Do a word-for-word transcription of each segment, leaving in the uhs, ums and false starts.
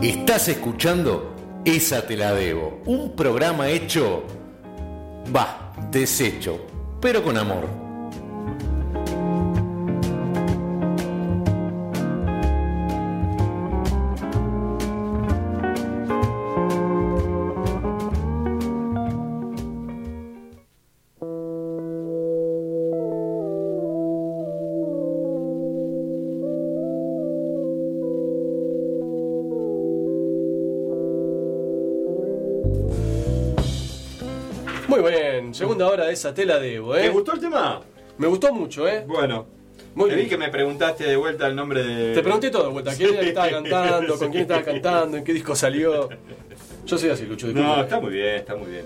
Estás escuchando Esa te la debo, un programa hecho, va, deshecho, pero con amor. Muy bien, segunda hora de Esa te la debo, ¿eh? ¿Te gustó el tema? Me gustó mucho, ¿eh? Bueno, Muy te bien. vi que me preguntaste de vuelta el nombre de... Te pregunté todo de vuelta, ¿quién Sí. estaba cantando? ¿Con quién estaba cantando? ¿En qué disco salió? Yo soy así, Lucho. No, disculpe. está muy bien, está muy bien.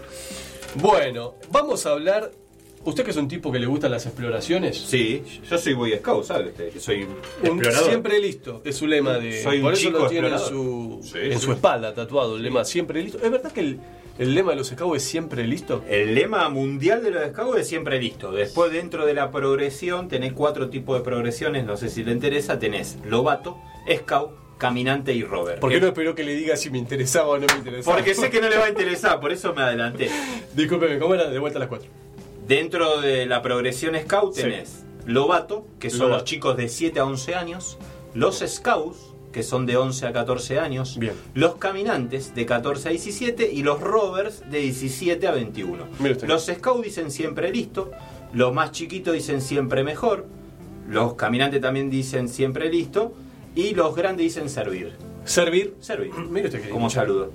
Bueno, vamos a hablar... Usted que es un tipo que le gustan las exploraciones. Sí, yo soy Boy Scout, ¿sabes? usted? Que soy Un- explorador. siempre listo, es su lema de. Soy un por eso chico lo tiene en explorador. su, Sí, en sí. su espalda tatuado, el lema siempre listo. ¿Es verdad que el, el lema de los scouts es siempre listo? El lema mundial de los Scouts es siempre listo. Después, dentro de la progresión, tenés cuatro tipos de progresiones. No sé si le interesa. Tenés Lobato, Scout, Caminante y Rover. ¿Por qué no esperó que le diga si me interesaba o no me interesaba? Porque sé que no le va a interesar, por eso me adelanté. Discúlpeme, ¿cómo era? De vuelta a las cuatro. Dentro de la progresión Scout Sí. tenés Lobato, que son Lobato. los chicos de siete a once años, los Scouts, que son de once a catorce años, Bien. los Caminantes de catorce a diecisiete y los Rovers de diecisiete a veintiuno. Mire usted. Los Scouts dicen siempre listo, los más chiquitos dicen siempre mejor, los Caminantes también dicen siempre listo y los grandes dicen servir. Servir. Servir. Mire usted que Como saludo.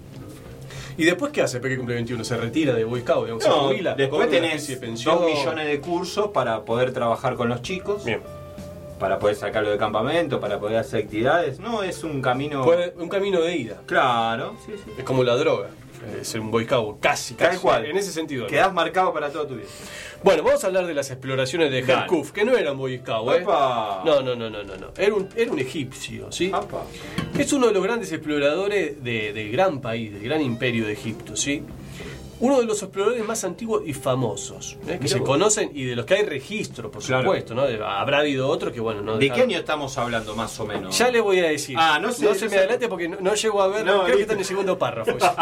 ¿Y después qué hace? Peque cumple veintiuno, se retira de Boy Scout, digamos, se No, jubila, después cobra una tenés especie de pensión. dos millones de cursos para poder trabajar con los chicos. Bien. Para poder sacarlo de campamento, para poder hacer actividades. No, es un camino... Puede- un camino de ida. Claro, sí, sí. Es como la droga. eh, Ser un Boy Scout, casi, casi. Tal cual. En ese sentido. ¿no? Quedás marcado para toda tu vida. Bueno, vamos a hablar de las exploraciones de Dale. Herkuf, que no eran Boy Scout, ¿eh? ¡Epa! No, no, no, no, no, no. Era un, era un egipcio, ¿sí? Apa. Es uno de los grandes exploradores de- del gran país, del gran imperio de Egipto, ¿sí? Uno de los exploradores más antiguos y famosos, ¿eh? que Mirá se vos. conocen y de los que hay registro, por Claro. supuesto, ¿no? De- Habrá habido otros que, bueno, no ¿De qué dejaron- año estamos hablando, más o menos? Ya le voy a decir. Ah, no sé, No no se me sé. adelante porque no, no llego a ver. No, creo que listo. está en el segundo párrafo. eso.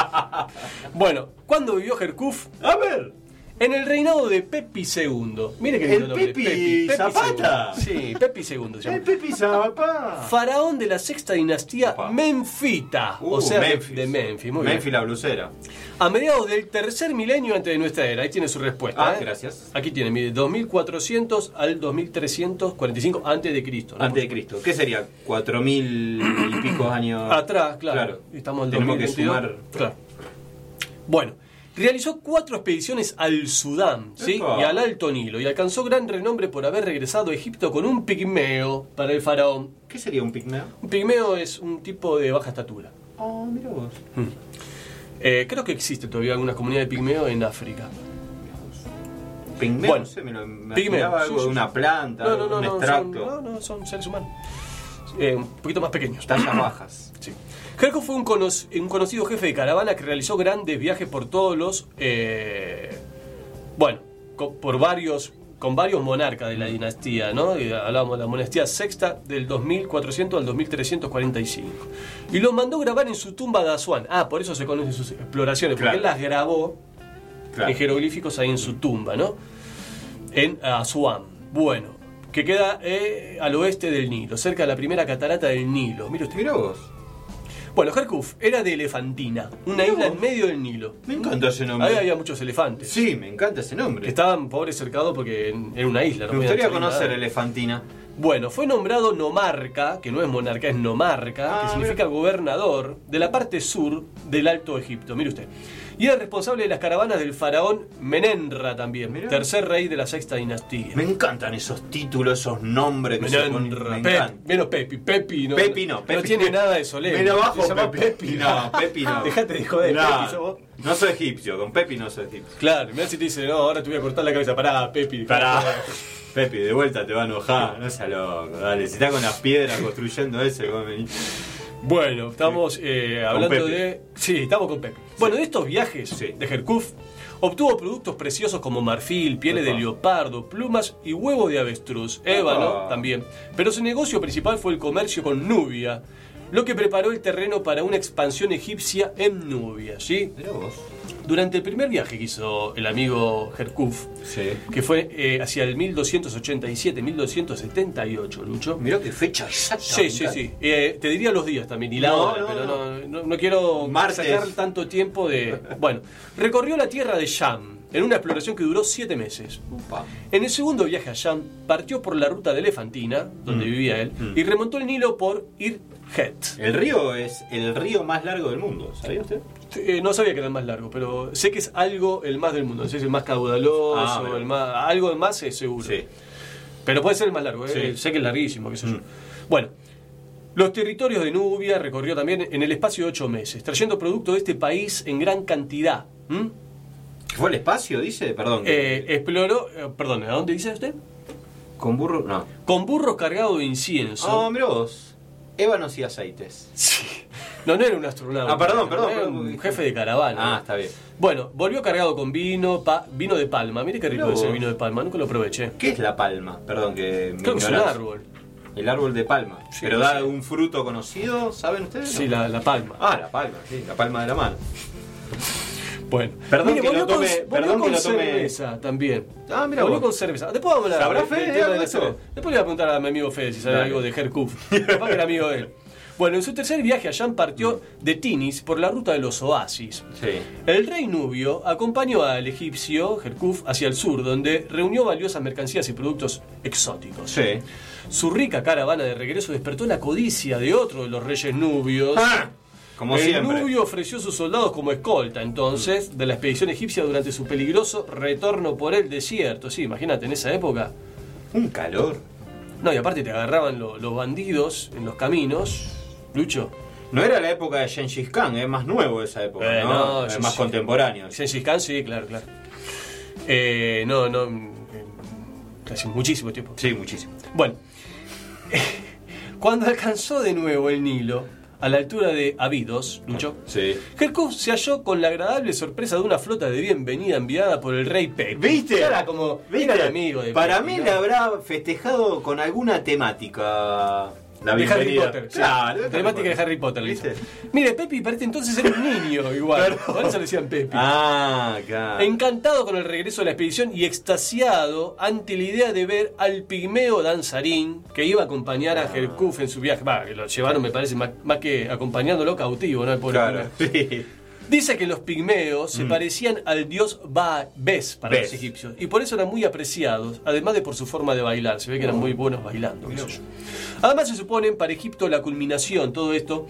Bueno, ¿cuándo vivió Herkuf? A ver. En el reinado de Pepi segundo. Mire qué ¿El lindo nombre. Pepi Zapata? segundo. Sí, Pepi segundo. se ¡El llama. Pepi Zapata! Faraón de la sexta dinastía Opa. Menfita. Uh, o sea, de- Memphis. de Memphis. Muy Memphis bien. la blusera. A mediados del tercer milenio antes de nuestra era. Ahí tiene su respuesta. Ah, ¿eh? gracias. Aquí tiene, mire, dos mil cuatrocientos al dos mil trescientos cuarenta y cinco antes de Cristo. ¿no? Antes de Cristo. ¿Qué sería? ¿Cuatro mil y pico años? Atrás, claro. Estamos en Tenemos que dos mil veintidós. sumar. Claro. Bueno, realizó cuatro expediciones al Sudán, ¿sí? Epa. Y al Alto Nilo, y alcanzó gran renombre por haber regresado a Egipto con un pigmeo para el faraón. ¿Qué sería un pigmeo? Un pigmeo es un tipo de baja estatura. Oh, mira vos. Eh, creo que existe todavía alguna comunidad de pigmeo en África. Pigmeo, Bueno, no sé, me lo me pigmeo, imaginaba sí, algo sí, de una sí. planta, No, no, no, un no, extracto. son, no, no, son seres humanos. Eh, un poquito más pequeños. Tallas bajas. Sí. Herkuf fue un, cono- un conocido jefe de caravana que realizó grandes viajes por todos los, eh, bueno, co- por varios, con varios monarcas de la dinastía, ¿no? Y hablábamos de la dinastía sexta del dos mil cuatrocientos al dos mil trescientos cuarenta y cinco. Y los mandó grabar en su tumba de Asuán. Ah, por eso se conocen sus exploraciones, porque Claro. él las grabó Claro. en jeroglíficos ahí en su tumba, ¿no? En Asuán. Bueno, que queda eh, al oeste del Nilo, cerca de la primera catarata del Nilo. Mire usted. Mira vos. Bueno, Herkuf era de Elefantina, una Mirá isla vos. en medio del Nilo. Me encanta ese nombre. Ahí había muchos elefantes. Sí, me encanta ese Que nombre. estaban pobres cercados porque era una isla. no Me podían gustaría salir conocer nada. Elefantina. Bueno, fue nombrado nomarca, que no es monarca, es nomarca, Ah, que significa gobernador de la parte sur del Alto Egipto. Mire usted. Y era responsable de las caravanas del faraón Menenra también, Mirá. tercer rey de la sexta dinastía. Me encantan esos títulos, esos nombres que se ponen. Menenra, Me Pe- encantan. menos Pepi, Pepi no, Pepi no, Pepi. tiene nada de solemne. Menos bajo, Se llama Pepi. No, Pepi no. Dejate de joder, No, Pepi, sos vos. no soy egipcio, con Pepi no soy egipcio. Claro, mirá si te dice, no, ahora te voy a cortar la cabeza. Pará, Pepi. Pará. Pepi, de vuelta te va a enojar, no seas loco, dale. Si estás con las piedras construyendo ese, vos venís. Bueno, estamos eh, hablando Pepi. de... Sí, estamos con Pepi. Bueno, de estos viajes Sí. de Herkuf, obtuvo productos preciosos como marfil, pieles de Epa. leopardo, plumas y huevos de avestruz, ébano Epa. también. Pero su negocio principal fue el comercio con Nubia, lo que preparó el terreno para una expansión egipcia en Nubia, ¿sí? Mirá vos. Durante el primer viaje que hizo el amigo Herkuf, Sí. que fue eh, hacia el mil doscientos ochenta y siete, mil doscientos setenta y ocho, Lucho. Mirá qué fecha exacta. Sí, sí, sí. Eh, te diría los días también y la No, hora, no, pero no. no, no, no quiero Martes. sacar tanto tiempo de... Bueno, recorrió la tierra de Sham en una exploración que duró siete meses. Upa. En el segundo viaje a Sham, partió por la ruta de Elefantina, donde Mm. vivía él, Mm. y remontó el Nilo por Ir-Het. El río es el río más largo del mundo, ¿sabía usted? Eh, no sabía que era el más largo, pero sé que es algo el más del mundo. No sé si es el más caudaloso, Ah, bueno. el más, algo más es seguro. Sí. Pero puede ser el más largo, ¿eh? Sí. Sé que es larguísimo, qué sé yo. Mm. Bueno, los territorios de Nubia recorrió también en el espacio de ocho meses, trayendo productos de este país en gran cantidad. ¿Mm? ¿Qué fue el espacio, dice? Perdón. Eh, exploró, eh, perdón, ¿a dónde dice usted? ¿Con burro? No. Con burros cargados de incienso. Ah, mirá vos. Ébanos y aceites. Sí. No, no era un astronauta. Ah, perdón, perdón, Era perdón, un porque- jefe de caravana. Ah, está bien. Bueno, volvió cargado con vino, pa- vino de palma. Mire qué rico Mirá es el vos. vino de palma, nunca lo aproveché. ¿Qué es la palma? Perdón que me Creo que es un ignorancia. árbol. El árbol de palma. Sí, ¿Pero no da sé. un fruto conocido? ¿Saben ustedes? Sí, No. la, la palma. Ah, la palma, sí, la palma de la mano. Bueno, Perdón que volvió lo tome- con, volvió perdón con que lo tome- cerveza también. Ah, mira Volvió vos. con cerveza. Después vamos a hablar ¿Sabrá del Fede tema algo de la de eso? cerveza. Después le voy a preguntar a mi amigo Fede si sabe Dale. algo de Herkuf. Capaz que era amigo de él. Bueno, en su tercer viaje a Sham partió de Tinis por la ruta de los oasis. Sí. El rey nubio acompañó al egipcio Herkuf hacia el sur, donde reunió valiosas mercancías y productos exóticos. Sí. Su rica caravana de regreso despertó la codicia de otro de los reyes nubios. Ah, como el siempre. nubio ofreció sus soldados como escolta, entonces, de la expedición egipcia durante su peligroso retorno por el desierto. Sí, imagínate, en esa época. Un calor. No, y aparte te agarraban lo- los bandidos en los caminos. Lucho. No era la época de Gengis Khan, es más nuevo esa época, Eh, ¿no? no, es sí, más sí. contemporáneo. Gengis Khan, sí, claro, claro. Eh, no, no. eh, Hace muchísimo tiempo. Sí, muchísimo. Bueno, cuando alcanzó de nuevo el Nilo, a la altura de Abidos, Lucho, Sí. Herkuf se halló con la agradable sorpresa de una flota de bienvenida enviada por el rey Pepi. ¿Viste? Era como, ¿Viste? era el amigo de Para Pepi, mí ¿no? le habrá festejado con alguna temática. La De Harry bienvenida. Potter, sí. Claro, de Temática de Harry Potter, le hizo. ¿Viste? Mire, Pepi parece entonces era un niño igual. Por eso le decían Pepi. Ah, claro. Encantado con el regreso de la expedición y extasiado ante la idea de ver al pigmeo danzarín que iba a acompañar a Herkuf en su viaje. Va, que lo llevaron, me parece, más, más que acompañándolo cautivo, ¿no? El pobre Claro. pigmeo. Sí. Dice que los pigmeos se Mm. parecían al dios Ba, Bes para Bes. los egipcios y por eso eran muy apreciados, además de por su forma de bailar. Se ve que eran muy buenos bailando. qué sé yo. Además se suponen para Egipto la culminación, todo esto,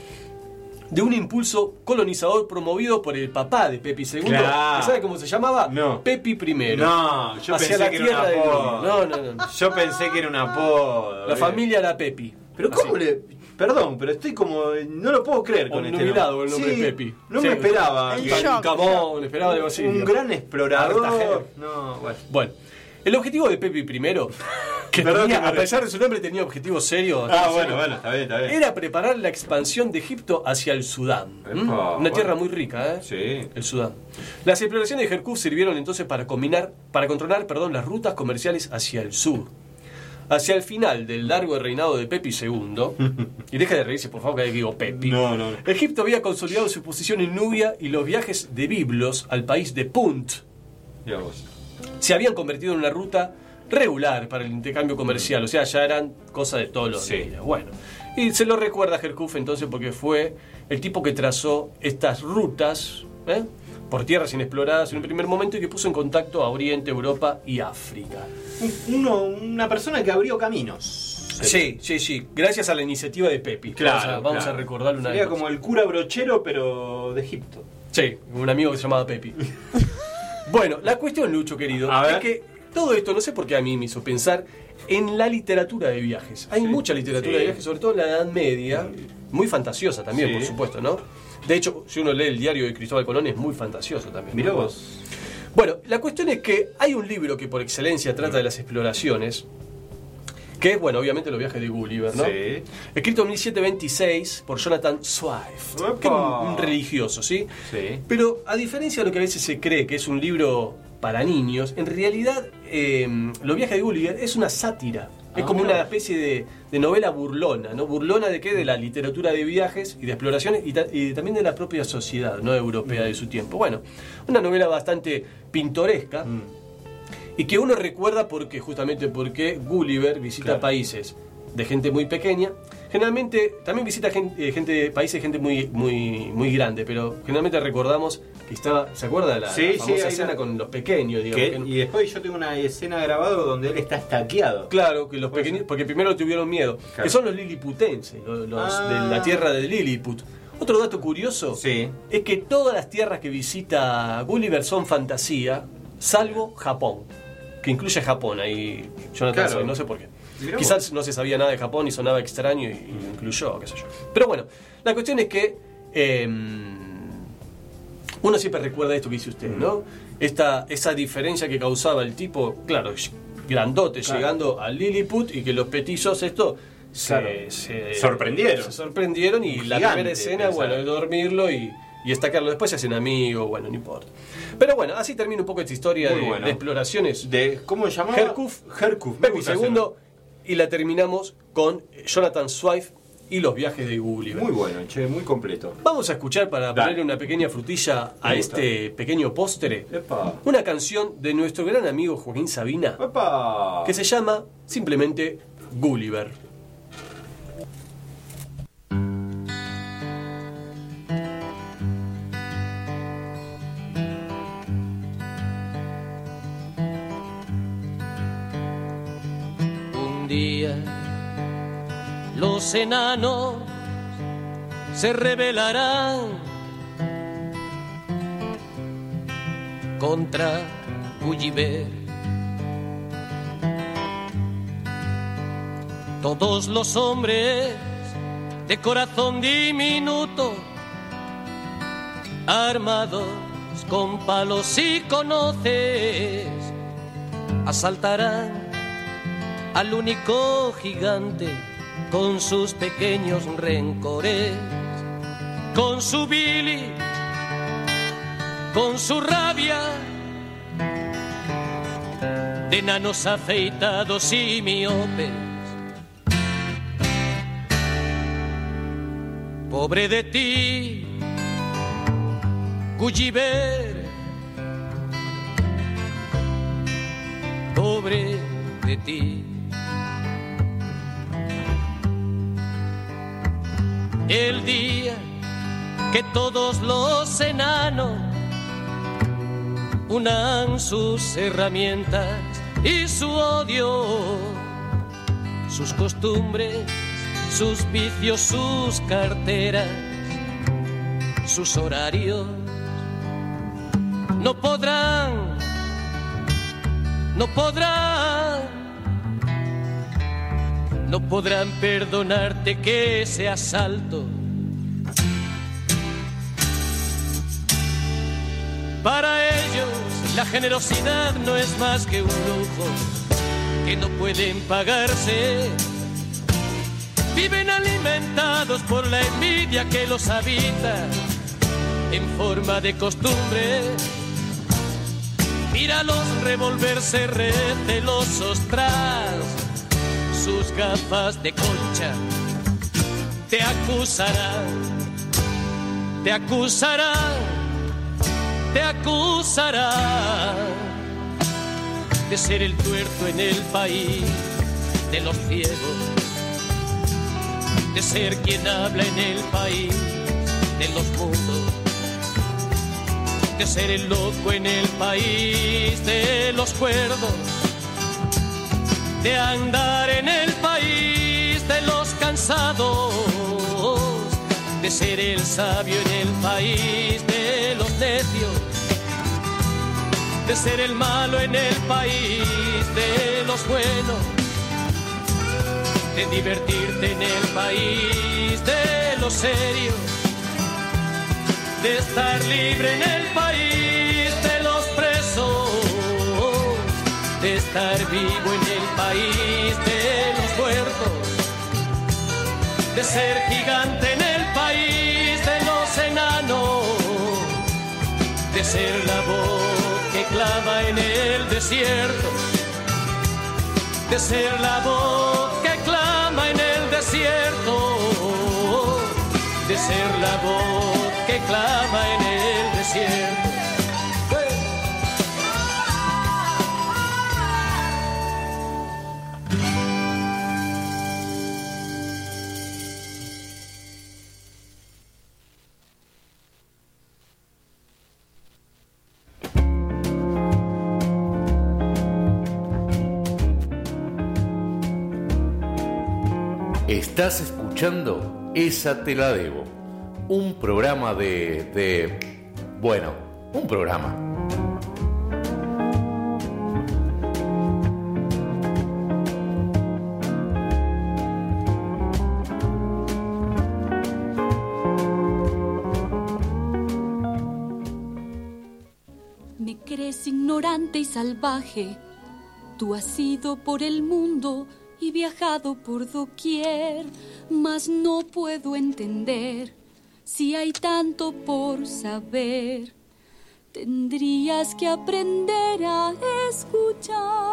de un impulso colonizador promovido por el papá de Pepi segundo. Claro. ¿Sabe cómo se llamaba? No. Pepi primero. No, yo Hacia pensé la que era tierra un del apodo. Nilo. No, no, no. Yo pensé que era un apodo. La eh. familia era Pepi. Pero Así. ¿cómo le...? Perdón, pero estoy como... No lo puedo creer con este Obnubilado nombre. el nombre Sí, de Pepi. No Sí. me esperaba. En que- shock. Camón, esperaba algo así. Un gran explorador. Cartagena. No, bueno. Bueno, el objetivo de Pepi primero, que Perdón tenía, que me a re- pesar de su nombre tenía objetivos serios, Ah, bueno, bueno, está bien, está bien. era preparar la expansión de Egipto hacia el Sudán. Epa, ¿Mm? Una bueno. tierra muy rica, ¿eh? Sí. El Sudán. Las exploraciones de Herkuf sirvieron entonces para combinar, para controlar, perdón, las rutas comerciales hacia el sur. Hacia el final del largo reinado de Pepi segundo, y deja de reírse por favor cada vez que digo Pepi, No, no, no. Egipto había consolidado su posición en Nubia y los viajes de Biblos al país de Punt Mira vos. se habían convertido en una ruta regular para el intercambio comercial, o sea, ya eran cosas de todos los Sí. días. Bueno, y se lo recuerda a Herkuf entonces porque fue el tipo que trazó estas rutas ¿eh? por tierras inexploradas en un primer momento y que puso en contacto a Oriente, Europa y África. Un- Uno, una persona que abrió caminos. Sí, sí, sí, gracias a la iniciativa de Pepi. Claro, vamos a, vamos claro. a recordarle una Sería vez más. como el cura brochero, pero de Egipto. Sí, un amigo que se llamaba Pepi. Bueno, la cuestión, Lucho, querido, A ver. es que todo esto, no sé por qué a mí me hizo pensar en la literatura de viajes. Hay Sí. mucha literatura Sí. de viajes, sobre todo en la Edad Media, muy fantasiosa también, Sí. por supuesto, ¿no? De hecho, si uno lee el diario de Cristóbal Colón, es muy fantasioso también. Mirá ¿no? vos. Bueno, la cuestión es que hay un libro que por excelencia trata de las exploraciones, que es, bueno, obviamente los viajes de Gulliver, ¿no? Sí. Escrito en mil setecientos veintiséis por Jonathan Swift, ¡Epa! que es un, un religioso, ¿sí? Sí. Pero a diferencia de lo que a veces se cree que es un libro para niños, en realidad eh, Los viajes de Gulliver es una sátira Es Ah, como mira. una especie de, de novela burlona, ¿no? ¿Burlona de qué? De la literatura de viajes y de exploraciones y, ta- y también de la propia sociedad, ¿no? Europea de su tiempo. Bueno, una novela bastante pintoresca Mm. y que uno recuerda porque, justamente porque Gulliver visita Claro. países de gente muy pequeña. Generalmente también visita gente, gente países de gente muy, muy, muy grande, pero generalmente recordamos que estaba, ¿se acuerda de la, Sí, la sí, famosa hay escena una- con los pequeños, digamos? Que- que no- y después yo tengo una escena grabada donde él está estaqueado. Claro, que los Puede pequeños, ser. porque primero tuvieron miedo, Claro. que son los liliputenses, los, los Ah. de la tierra de Lilliput. Otro dato curioso Sí. es que todas las tierras que visita Gulliver son fantasía, salvo Japón, que incluye Japón ahí. Jonathan Claro. sabe, no sé por qué. Mirá Quizás vos. no se sabía nada de Japón y sonaba extraño y, y lo incluyó, qué sé yo. Pero bueno, la cuestión es que eh, uno siempre recuerda esto que dice usted, ¿no? Esta, esa diferencia que causaba el tipo, claro, grandote, Claro. llegando a Lilliput y que los petizos esto se, Claro. se- Sorprendieron. se sorprendieron y Un la gigante, primera escena, pensaba. bueno, es dormirlo y, y estacarlo. Después se hacen amigos, bueno, no importa. Pero bueno, así termina un poco esta historia Muy de, bueno. de exploraciones. De, ¿Cómo se llamaba? Herkuf, Herkuf. Pepi segundo, y la terminamos con Jonathan Swift y los viajes de Gulliver. Muy bueno, che, muy completo. Vamos a escuchar, para Dale. ponerle una pequeña frutilla a Me gusta. este pequeño postre, Epa. una canción de nuestro gran amigo Joaquín Sabina, Epa. que se llama simplemente Gulliver. Un día los enanos se rebelarán contra Gulliver. Todos los hombres de corazón diminuto, armados con palos y con hoces, asaltarán al único gigante con sus pequeños rencores, con su Billy, con su rabia, de enanos afeitados y miopes. Pobre de ti, Gulliver, pobre de ti. El día que todos los enanos unan sus herramientas y su odio, sus costumbres, sus vicios, sus carteras, sus horarios, no podrán, no podrán, no podrán perdonarte que ese asalto para ellos la generosidad no es más que un lujo que no pueden pagarse. Viven alimentados por la envidia que los habita en forma de costumbre. Míralos revolverse recelosos tras sus gafas de concha. Te acusarán, te acusarán, te acusarán de ser el tuerto en el país de los ciegos, de ser quien habla en el país de los mudos, de ser el loco en el país de los cuerdos, de andar en el país de los cansados, de ser el sabio en el país de los necios, de ser el malo en el país de los buenos, de divertirte en el país de los serios, de estar libre en el país de los presos, de estar vivo en el país de los muertos, de ser gigante en el país de los enanos, de ser la voz que clama en el desierto, de ser la voz que clama en el desierto, de ser la voz que clama en el desierto. Estás escuchando Esa te la debo, un programa de, de... bueno, un programa. Me crees ignorante y salvaje, tú has ido por el mundo y viajado por doquier, mas no puedo entender si hay tanto por saber. Tendrías que aprender a escuchar.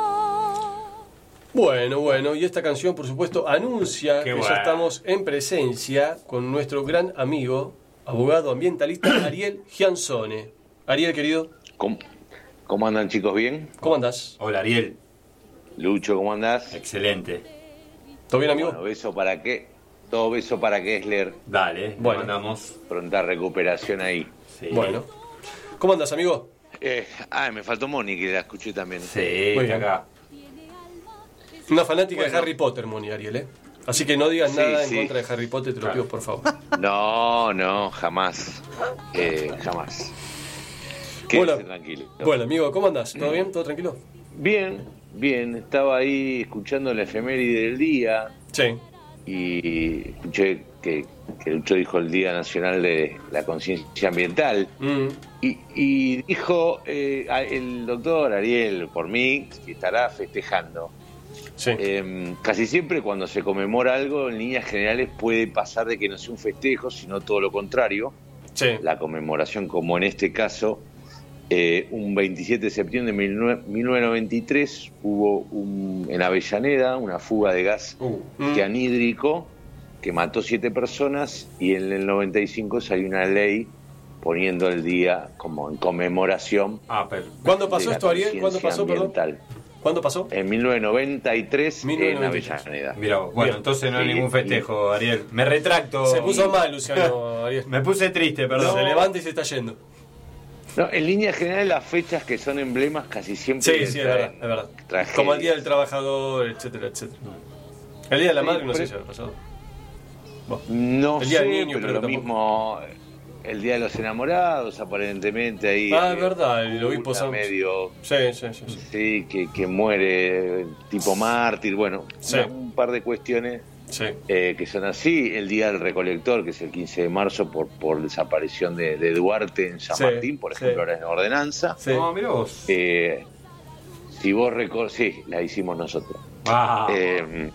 Bueno, bueno, y esta canción, por supuesto, anuncia Qué que bueno. ya estamos en presencia con nuestro gran amigo, abogado ambientalista Ariel Giansone. Ariel, querido, ¿Cómo, cómo andan, chicos? ¿Bien? ¿cómo andás? Hola, Ariel. Lucho, ¿cómo andás? Excelente. ¿Todo bien, amigo? Bueno, beso para qué. Todo beso para Kessler. Dale, Bueno. mandamos. Pronta recuperación ahí. Sí. Bueno. ¿Cómo andás, amigo? Eh, ah, me faltó Moni, que la escuché también. Sí, Muy está bien. acá. Una fanática Bueno. de Harry Potter, Moni, Ariel, ¿eh? Así que no digas Sí, nada en sí. contra de Harry Potter, te lo Claro. pido, por favor. No, no, jamás. Eh, jamás. Quédese Bueno. tranquilo. Bueno, amigo, ¿cómo andás? ¿Todo bien? ¿Todo tranquilo? Bien, bien. Estaba ahí escuchando la efeméride del día Sí. y escuché que, que Lucho dijo el Día Nacional de la Conciencia Ambiental. Mm. Y, y dijo eh, a- el doctor Ariel, por mí, que estará festejando. Sí. Eh, casi siempre cuando se conmemora algo, en líneas generales puede pasar de que no sea un festejo, sino todo lo contrario. Sí. La conmemoración, como en este caso, eh, un veintisiete de septiembre de mil novecientos noventa y tres hubo un, en Avellaneda una fuga de gas Uh. Mm. anhídrico que mató siete personas, y en el noventa y cinco salió una ley poniendo el día como en conmemoración Ah, pero. ¿Cuándo de pasó la esto, Ariel? ¿Cuándo conciencia pasó, perdón? ambiental. ¿Cuándo pasó? En mil novecientos noventa y tres mil novecientos noventa y tres. en Avellaneda. Mira, bueno, Bien. entonces no hay Sí, ningún festejo, Ariel. Me retracto. Se puso mal, Luciano, Ariel. Me puse triste, perdón. Se levanta y se está yendo. No, en líneas generales las fechas que son emblemas casi siempre Sí, sí, es traen verdad, es verdad. tragedias. Como el Día del Trabajador, etcétera, etcétera. El Día de la Sí, Madre no sé pero- si habrá pasado. Bueno. No El Día sé, del Niño, pero creo lo que tampoco. mismo el Día de los Enamorados, aparentemente ahí. Ah, es eh, verdad, el obispo una Santos. medio, Sí, sí, sí. sí. sí, que, que muere tipo mártir, bueno, Sí. una- un par de cuestiones Sí. eh, que son así. El Día del Recolector, que es el quince de marzo por, por desaparición de, de Duarte en San Sí, Martín, por sí. ejemplo, ahora en ordenanza. Sí. No, mirá vos. Eh, si vos recordás, sí, la hicimos nosotros. Ah, Eh,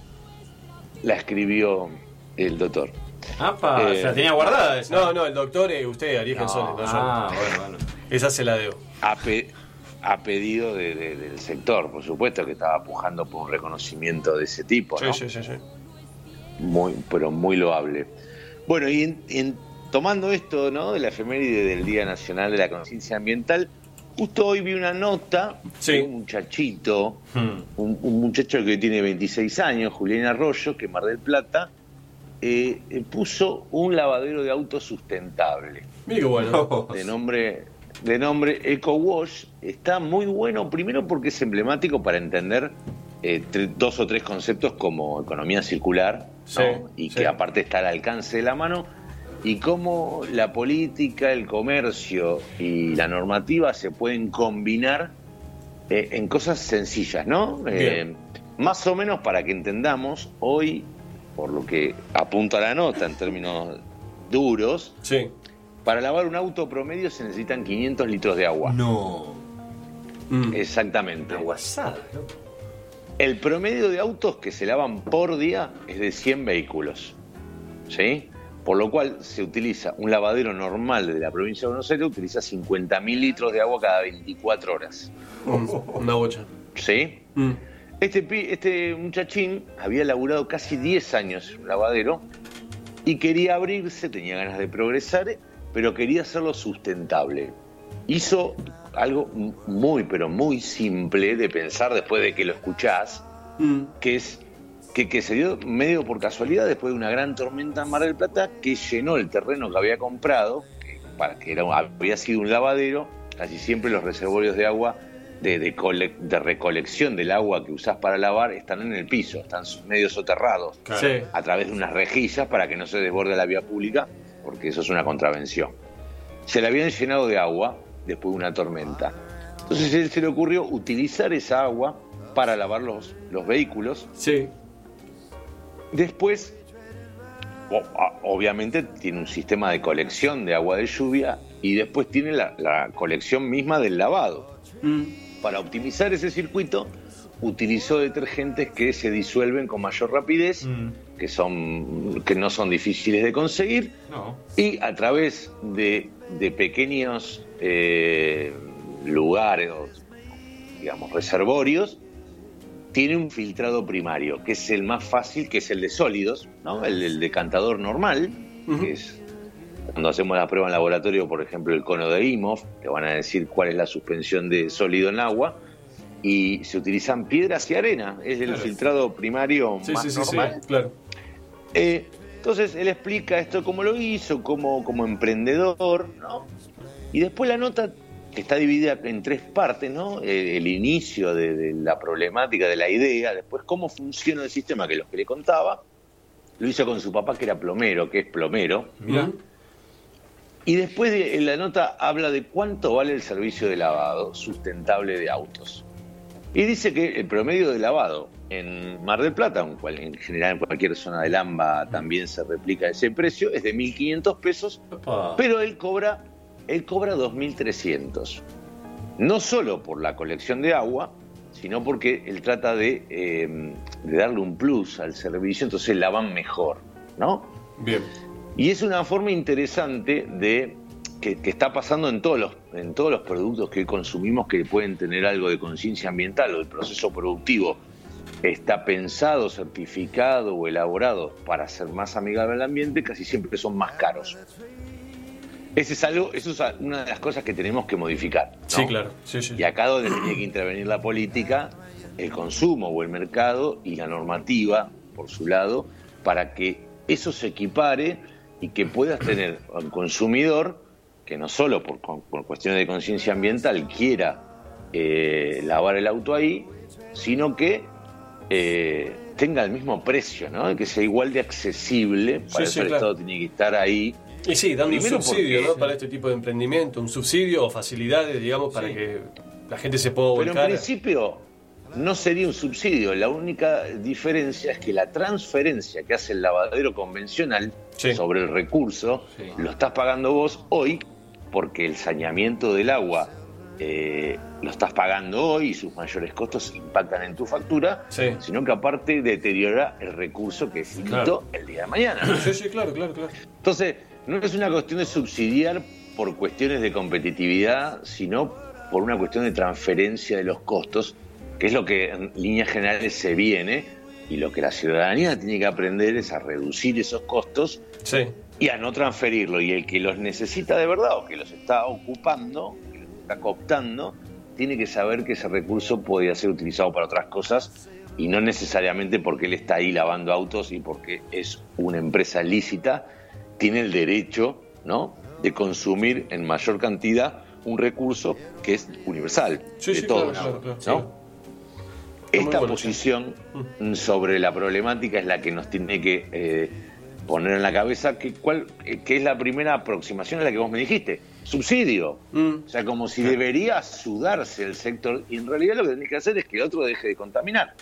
la escribió el doctor. Apa, eh, se la tenía guardada esa. No, no, el doctor es usted, Ariel Giansone, no yo. Ah, bueno, bueno. Esa se la debo. A, pe- a pedido de- de- del sector, por supuesto, que estaba pujando por un reconocimiento de ese tipo, Sí, ¿no? sí, sí, sí. Muy, pero muy loable. Bueno, y en- en- tomando esto, ¿no?, de la efeméride del Día Nacional de la Conciencia Ambiental, justo hoy vi una nota Sí. de un muchachito, Hmm. un, un muchacho que tiene veintiséis años, Julián Arroyo, que en Mar del Plata, eh, eh, puso un lavadero de autos sustentable. Mira qué bueno. de nombre de nombre Eco Wash. Está muy bueno, primero porque es emblemático para entender eh, tre- dos o tres conceptos como economía circular, ¿no? Sí, y sí. que aparte está al alcance de la mano, y cómo la política, el comercio y la normativa se pueden combinar eh, en cosas sencillas, ¿no? Eh, más o menos para que entendamos hoy, por lo que apunta la nota en términos duros, Sí. para lavar un auto promedio se necesitan quinientos litros de agua. No. Mm. Exactamente. Una guasada, ¿no? El promedio de autos que se lavan por día es de cien vehículos. ¿Sí? Por lo cual se utiliza un lavadero normal de la provincia de Buenos Aires, utiliza cincuenta mil litros de agua cada veinticuatro horas. Mm, Una bocha. ¿Sí? Mm. Este, este muchachín había laburado casi diez años en un lavadero y quería abrirse, tenía ganas de progresar, pero quería hacerlo sustentable. Hizo algo muy, pero muy simple de pensar después de que lo escuchás, mm. que es que, que se dio medio por casualidad después de una gran tormenta en Mar del Plata, que llenó el terreno que había comprado, que, para, que era, había sido un lavadero. Casi siempre los reservorios de agua, de, de, cole, de recolección del agua que usás para lavar, están en el piso, están medio soterrados, claro. sí. a través de unas rejillas para que no se desborde la vía pública, porque eso es una contravención. Se la habían llenado de agua después de una tormenta. Entonces a él se le ocurrió utilizar esa agua para lavar los, los vehículos. Sí. Después, obviamente, tiene un sistema de colección de agua de lluvia y después tiene la, la colección misma del lavado. Mm. Para optimizar ese circuito, utilizó detergentes que se disuelven con mayor rapidez, mm. que, son, que no son difíciles de conseguir, no. y a través de, de pequeños eh, lugares, digamos, reservorios, tiene un filtrado primario, que es el más fácil, que es el de sólidos, ¿no? El, el decantador normal, uh-huh. que es cuando hacemos la prueba en laboratorio, por ejemplo, el cono de I M O F, te van a decir cuál es la suspensión de sólido en agua, y se utilizan piedras y arena, es el claro. filtrado primario sí, más sí, normal. Sí, claro. Eh, entonces él explica esto cómo lo hizo, como, como emprendedor, ¿no? Y después la nota está dividida en tres partes, ¿no? El, el inicio de, de la problemática, de la idea, después cómo funciona el sistema, que los que le contaba, lo hizo con su papá que era plomero, que es plomero. Mirá. Y después de, la nota habla de cuánto vale el servicio de lavado sustentable de autos. Y dice que el promedio de lavado en Mar del Plata, en, cual, en general en cualquier zona del AMBA también se replica ese precio, es de mil quinientos pesos, Opa. pero él cobra... Él cobra dos mil trescientos, no solo por la colección de agua, sino porque él trata de, eh, de darle un plus al servicio, entonces lavan mejor, ¿no? Bien. Y es una forma interesante de que, que está pasando en todos los en todos los productos que consumimos que pueden tener algo de conciencia ambiental, o el proceso productivo está pensado, certificado o elaborado para ser más amigable al ambiente, casi siempre son más caros. Ese es algo, eso es una de las cosas que tenemos que modificar, ¿no? Sí, claro. Sí, sí. Y acá donde tiene que intervenir la política, el consumo o el mercado y la normativa, por su lado, para que eso se equipare y que puedas tener un consumidor que no solo por, por cuestiones de conciencia ambiental quiera eh, lavar el auto ahí, sino que eh, tenga el mismo precio, ¿no? Que sea igual de accesible. Para sí, eso sí, el claro. Estado tiene que estar ahí. Y sí, dando Primero un subsidio, porque, ¿no? Para este tipo de emprendimiento, un subsidio o facilidades, digamos, para sí. que la gente se pueda volcar. Pero en principio no sería un subsidio. La única diferencia es que la transferencia que hace el lavadero convencional sí. sobre el recurso sí. lo estás pagando vos hoy, porque el saneamiento del agua eh, lo estás pagando hoy y sus mayores costos impactan en tu factura, sí. sino que aparte deteriora el recurso que es finito claro. el día de mañana. Sí, sí, claro, claro, claro. Entonces, no es una cuestión de subsidiar por cuestiones de competitividad, sino por una cuestión de transferencia de los costos, que es lo que en líneas generales se viene, y lo que la ciudadanía tiene que aprender es a reducir esos costos sí. y a no transferirlo. Y el que los necesita de verdad o que los está ocupando, que los está cooptando, tiene que saber que ese recurso podría ser utilizado para otras cosas y no necesariamente porque él está ahí lavando autos y porque es una empresa lícita, tiene el derecho, ¿no?, de consumir en mayor cantidad un recurso que es universal, sí, de sí, todos, claro, claro, ¿no? sí. Esta bueno, posición sí. sobre la problemática es la que nos tiene que eh, poner en la cabeza que, cuál, que es la primera aproximación a la que vos me dijiste, subsidio. Mm. O sea, como si debería sudarse el sector, y en realidad lo que tenés que hacer es que el otro deje de contaminar.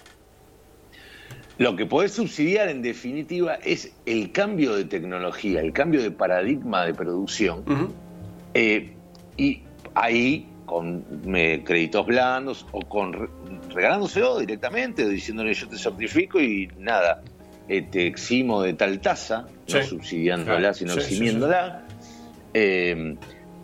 Lo que podés subsidiar, en definitiva, es el cambio de tecnología, el cambio de paradigma de producción. Uh-huh. Eh, y ahí, con eh, créditos blandos o con regalándoselo directamente, o diciéndole yo te certifico y nada, eh, te eximo de tal tasa, sí. no subsidiando, sino sí, eximiéndola. Sí, sí. Eh,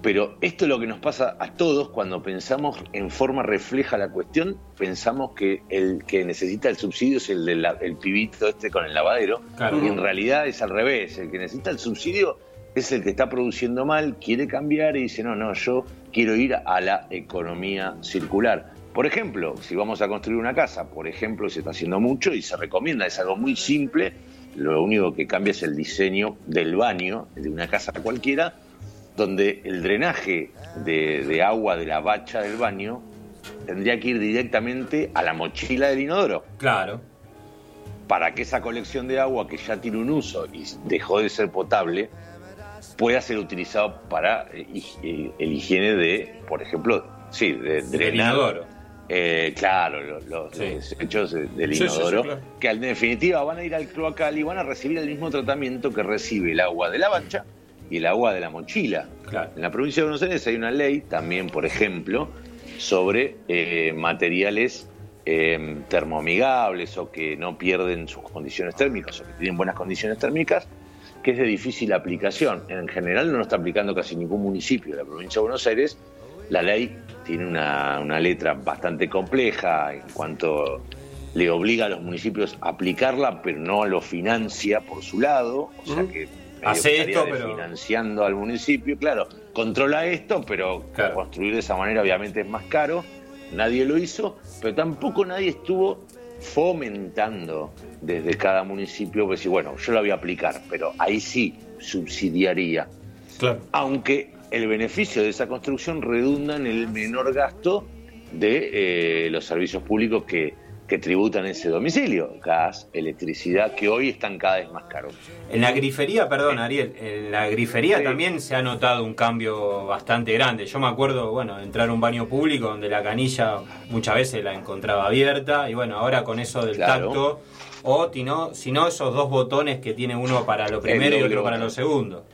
Pero esto es lo que nos pasa a todos cuando pensamos en forma refleja la cuestión, pensamos que el que necesita el subsidio es el del el pibito este con el lavadero, claro. Y en realidad es al revés, el que necesita el subsidio es el que está produciendo mal, quiere cambiar y dice, no, no, yo quiero ir a la economía circular. Por ejemplo, si vamos a construir una casa, por ejemplo, se está haciendo mucho y se recomienda, es algo muy simple, lo único que cambia es el diseño del baño de una casa cualquiera, donde el drenaje de, de agua de la bacha del baño tendría que ir directamente a la mochila del inodoro. Claro. Para que esa colección de agua que ya tiene un uso y dejó de ser potable, pueda ser utilizado para eh, el higiene de, por ejemplo, sí, de drenar. Inodoro. Eh, claro, los, los sí. desechos del inodoro, sí, sí, sí, claro. Que en definitiva van a ir al cloacal y van a recibir el mismo tratamiento que recibe el agua de la bacha y el agua de la mochila. Claro. En la provincia de Buenos Aires hay una ley también, por ejemplo, sobre eh, materiales eh, termoamigables o que no pierden sus condiciones térmicas o que tienen buenas condiciones térmicas, que es de difícil aplicación. En general no lo está aplicando casi ningún municipio de la provincia de Buenos Aires. La ley tiene una, una letra bastante compleja en cuanto le obliga a los municipios a aplicarla, pero no lo financia por su lado, o sea que hace esto, pero financiando al municipio, claro, controla esto, pero claro. Construir de esa manera obviamente es más caro, nadie lo hizo, pero tampoco nadie estuvo fomentando desde cada municipio, pues sí, bueno, yo lo voy a aplicar, pero ahí sí subsidiaría, claro. Aunque el beneficio de esa construcción redunda en el menor gasto de eh, los servicios públicos que que tributan ese domicilio, gas, electricidad, que hoy están cada vez más caros. En la grifería, perdón Ariel, en la grifería sí. También se ha notado un cambio bastante grande. Yo me acuerdo, bueno, entrar a un baño público donde la canilla muchas veces la encontraba abierta, y bueno, ahora con eso del claro. Tacto, o si no, si no, esos dos botones que tiene uno para lo primero y otro para lo segundo.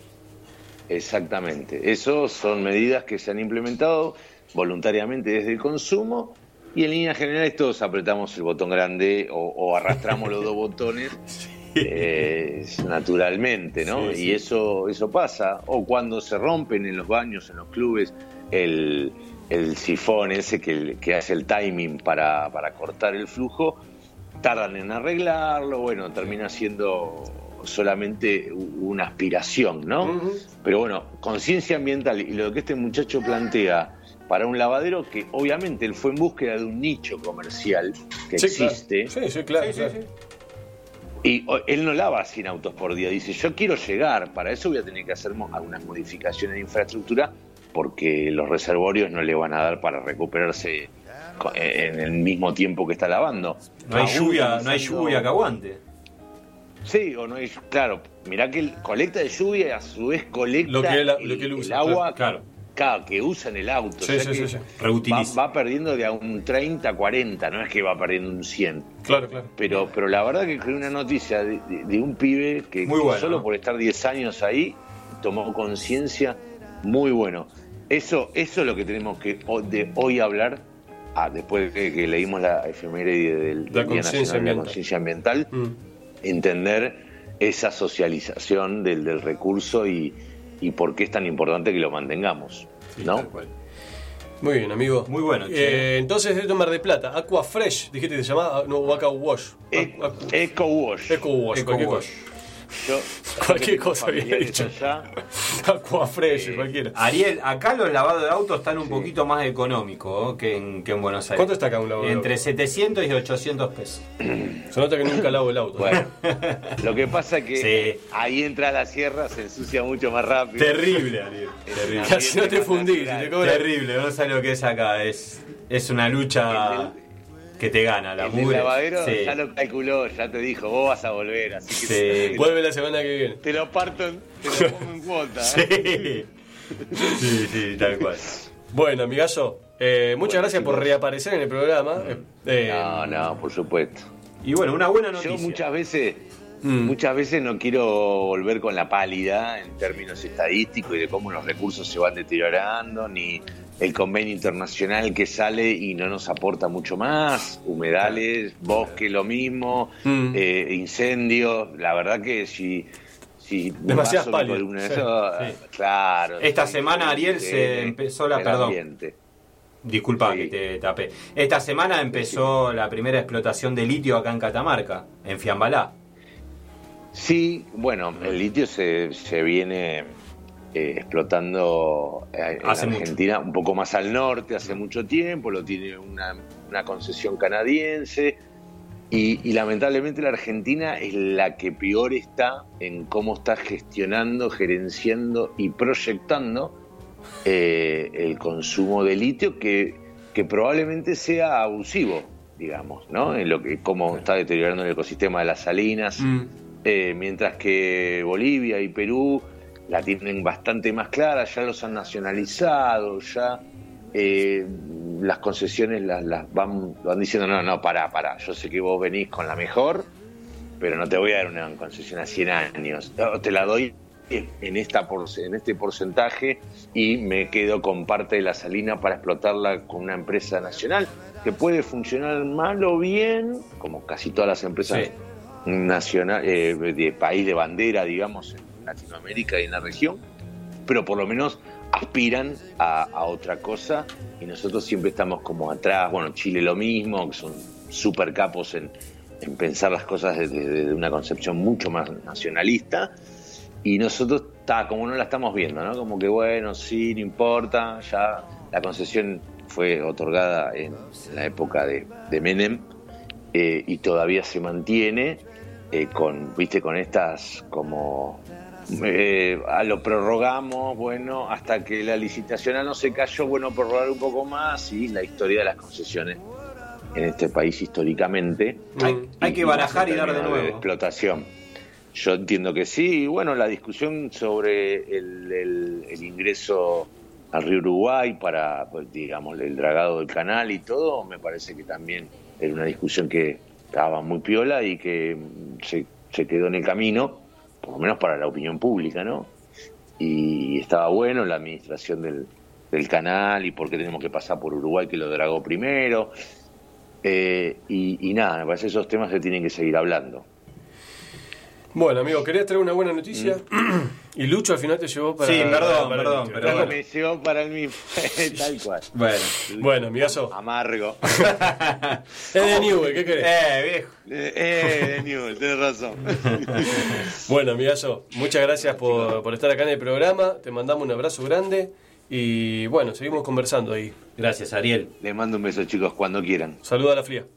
Exactamente, esos son medidas que se han implementado voluntariamente desde el consumo. Y en líneas generales todos apretamos el botón grande o, o arrastramos los dos botones sí. eh, naturalmente, ¿no? Sí, sí. Y eso eso pasa. O cuando se rompen en los baños, en los clubes, el, el sifón ese que, que hace el timing para, para cortar el flujo, tardan en arreglarlo, bueno, termina siendo solamente una aspiración, ¿no? Uh-huh. Pero bueno, conciencia ambiental y lo que este muchacho plantea para un lavadero, que obviamente él fue en búsqueda de un nicho comercial que sí, existe. Claro. Sí, sí, claro. Sí, claro. Sí, sí. Y él no lava cien autos por día. Dice, yo quiero llegar, para eso voy a tener que hacer algunas modificaciones de infraestructura, porque los reservorios no le van a dar para recuperarse en el mismo tiempo que está lavando. No hay lluvia, no hay lluvia que aguante. Sí, o no hay, claro, mirá que él colecta de lluvia y a su vez colecta lo que él, el, lo que él usa, el agua. Claro. Cada que usa en el auto, sí, o sea sí, que sí, sí. Va, va perdiendo de a un treinta, cuarenta, no es que va perdiendo un cien. Claro, claro. Pero, pero la verdad que fue una noticia de, de, de un pibe que, muy bueno, que solo ¿no? por estar diez años ahí tomó conciencia, muy bueno. Eso, eso es lo que tenemos que de hoy hablar, ah, después de que, que leímos la efeméride del, del Día Nacional de la Conciencia Ambiental, mm. entender esa socialización del, del recurso y y por qué es tan importante que lo mantengamos, sí, ¿no? Tal cual. Muy bien, amigo. Muy bueno. Eh, entonces, de Mar de Plata, Aqua Fresh, dijiste que se llamaba, no, o Aqua Wash. E- Eco Wash. Eco Wash, Eco cualquier Wash. cosa. Yo, cualquier cosa había dicho. Aqua Fresh, eh, cualquiera. Ariel, acá los lavados de autos están un sí. poquito más económicos, ¿eh? que, en, que en Buenos Aires. ¿Cuánto está acá un lavado de auto? Entre setecientos y ochocientos pesos. Se nota que nunca lavo el auto. Bueno, lo que pasa es que sí. ahí entra la sierra, se ensucia mucho más rápido. Terrible, Ariel. Terrible. Casi no te fundís. Te Terrible, no sabes lo que es acá. Es, es una lucha que te gana la mugre. El lavadero sí. ya lo calculó, ya te dijo, vos vas a volver, así que sí. te, vuelve la semana que viene. Te lo parto, en, te lo pongo en cuota. Sí. ¿eh? sí, sí, tal cual. Bueno, amigazo, eh, muchas bueno, gracias chicos. por reaparecer en el programa. Eh, no, no, por supuesto. Y bueno, una buena noticia. Yo muchas veces, mm. muchas veces no quiero volver con la pálida en términos estadísticos y de cómo los recursos se van deteriorando, ni el convenio internacional que sale y no nos aporta mucho más, humedales, bosque lo mismo, mm. eh, incendios. La verdad que si, si demasiadas baso mi pálidas. columna de Sí, eso, sí. claro. Esta sí, semana, Ariel, sí, se empezó la... el Perdón. ambiente. Disculpa Sí. que te tapé. Esta semana empezó la primera explotación de litio acá en Catamarca, en Fiambalá. Sí, bueno, el litio se, se viene eh, explotando en Hace Argentina, un poco más al norte, hace mucho tiempo, lo tiene una, una concesión canadiense y, y lamentablemente la Argentina es la que peor está en cómo está gestionando, gerenciando y proyectando eh, el consumo de litio que, que probablemente sea abusivo, digamos, ¿no? En lo que cómo está deteriorando el ecosistema de las salinas. Mm. Eh, mientras que Bolivia y Perú la tienen bastante más clara, ya los han nacionalizado, ya eh, las concesiones las, las van, van diciendo, no, no, pará, pará, yo sé que vos venís con la mejor, pero no te voy a dar una concesión a cien años, te la doy en, esta por, en este porcentaje y me quedo con parte de la salina para explotarla con una empresa nacional que puede funcionar mal o bien, como casi todas las empresas Sí. nacional, eh, de país de bandera, digamos, en Latinoamérica y en la región, pero por lo menos aspiran a, a otra cosa y nosotros siempre estamos como atrás. Bueno, Chile lo mismo, que son súper capos en, en pensar las cosas desde, desde una concepción mucho más nacionalista y nosotros, ta, como no la estamos viendo, ¿no? Como que bueno, sí, no importa, ya la concesión fue otorgada en la época de, de Menem eh, y todavía se mantiene. Eh, con, viste, con estas como eh, a lo prorrogamos, bueno, hasta que la licitación no se cayó, bueno, prorrogar un poco más y la historia de las concesiones en este país históricamente. Hay, hay que barajar y dar de términos nuevo. explotación. Yo entiendo que sí, y bueno, la discusión sobre el, el, el ingreso al río Uruguay para, pues, digamos, el dragado del canal y todo, me parece que también era una discusión que estaba muy piola y que se, se quedó en el camino, por lo menos para la opinión pública, ¿no? Y estaba bueno la administración del, del canal y por qué tenemos que pasar por Uruguay, que lo dragó primero. Eh, y, y nada, me parece que esos temas se tienen que seguir hablando. Bueno, amigo, querías traer una buena noticia y Lucho al final te llevó para... Sí, perdón, para perdón, el- pero Pero bueno. me llevó para el mismo, tal cual. Bueno. Bueno, amigazo, Amargo. es de Newell, ¿qué querés? Eh, viejo. Eh, eh, Newell, tenés razón. Bueno, amigazo, muchas gracias por, por estar acá en el programa, te mandamos un abrazo grande y bueno, seguimos conversando ahí. Gracias, Ariel. Les mando un beso, chicos, cuando quieran. Saluda a la fría.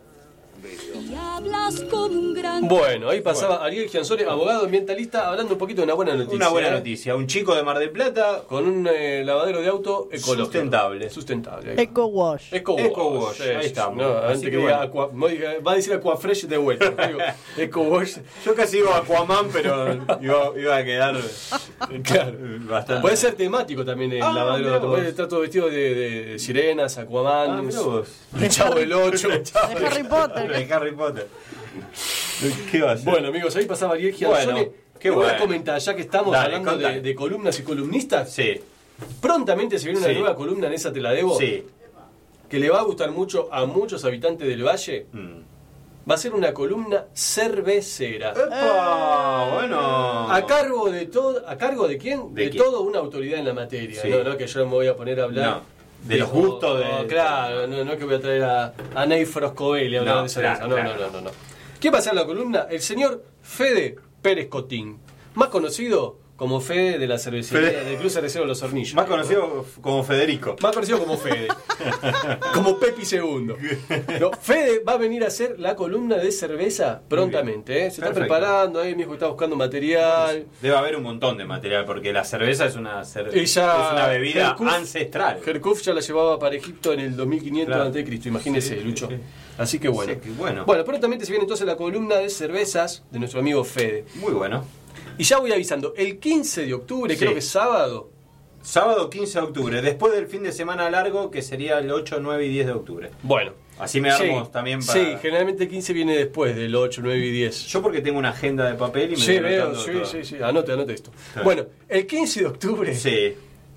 Y hablas como un gran... Bueno, ahí pasaba Ariel Giansone, abogado ambientalista, hablando un poquito de una buena noticia. Una buena ¿eh? noticia. Un chico de Mar del Plata Con un eh, lavadero de auto ecológico. Sustentable. Sustentable. ahí. Eco Wash. Eco Wash. Eco Wash, sí, ahí sí, estamos. No, Así antes que que diga bueno. Aqua- no diga- va a decir Aquafresh de vuelta. Digo, Eco Wash. Yo casi digo Aquaman, pero iba, iba a quedar Claro. bastante. Puede ser temático también el Ah, lavadero de mirá auto. Puede vos. estar todo vestido de, de sirenas, Aquaman, Ah, mirá vos. el Chavo del ocho. De Harry Potter. De Harry Potter. ¿Qué va a ser? Bueno, amigos, ahí pasaba Ariel Giansone. Bueno, qué Te voy a bueno. comentar, ya que estamos Dale, hablando de, contale. de columnas y columnistas, Sí, prontamente se viene una Sí. nueva columna en esa Te la Debo, sí. que le va a gustar mucho a muchos habitantes del Valle. Mm. Va a ser una columna cervecera. ¡Epa! Bueno. A cargo de todo, ¿a cargo de quién? ¿De De, quién? toda una autoridad en la materia. Sí. No, no que yo me voy a poner a hablar. No, de los gustos de- no, claro, no, no que voy a traer a, a Ney Froscovelli a hablar No, de cerveza. claro, no, claro. no, no, no, no. ¿Quién va a ser la columna? El señor Fede Pérez Cotín, más conocido como Fede de la cervecería Fede. del Club Cervecero de los Hornillos. Más conocido como Federico. Más conocido como Fede. Como Pepi segundo. No, Fede va a venir a hacer la columna de cerveza prontamente. ¿eh? Se está Perfecto. preparando, ahí mi hijo está buscando material. Debe haber un montón de material, porque la cerveza es una, cer- Y ya es una bebida Herkuf- ancestral. Herkuf ya la llevaba para Egipto en el dos mil quinientos Claro. antes de Cristo, imagínese, Sí, sí, Lucho. sí. Así que bueno. Sí, que bueno. Bueno, prontamente se viene entonces la columna de cervezas de nuestro amigo Fede. Muy bueno. Y ya voy avisando, el quince de octubre, Sí. creo que es sábado. Sábado quince de octubre, después del fin de semana largo, que sería el ocho, nueve y diez de octubre. Bueno. Así me armo Sí, también para... Sí, generalmente el quince viene después del ocho, nueve y diez. Yo porque tengo una agenda de papel y me Sí, voy veo, anotando sí, todo. sí, sí, anote, anote esto. Claro. Bueno, el quince de octubre Sí.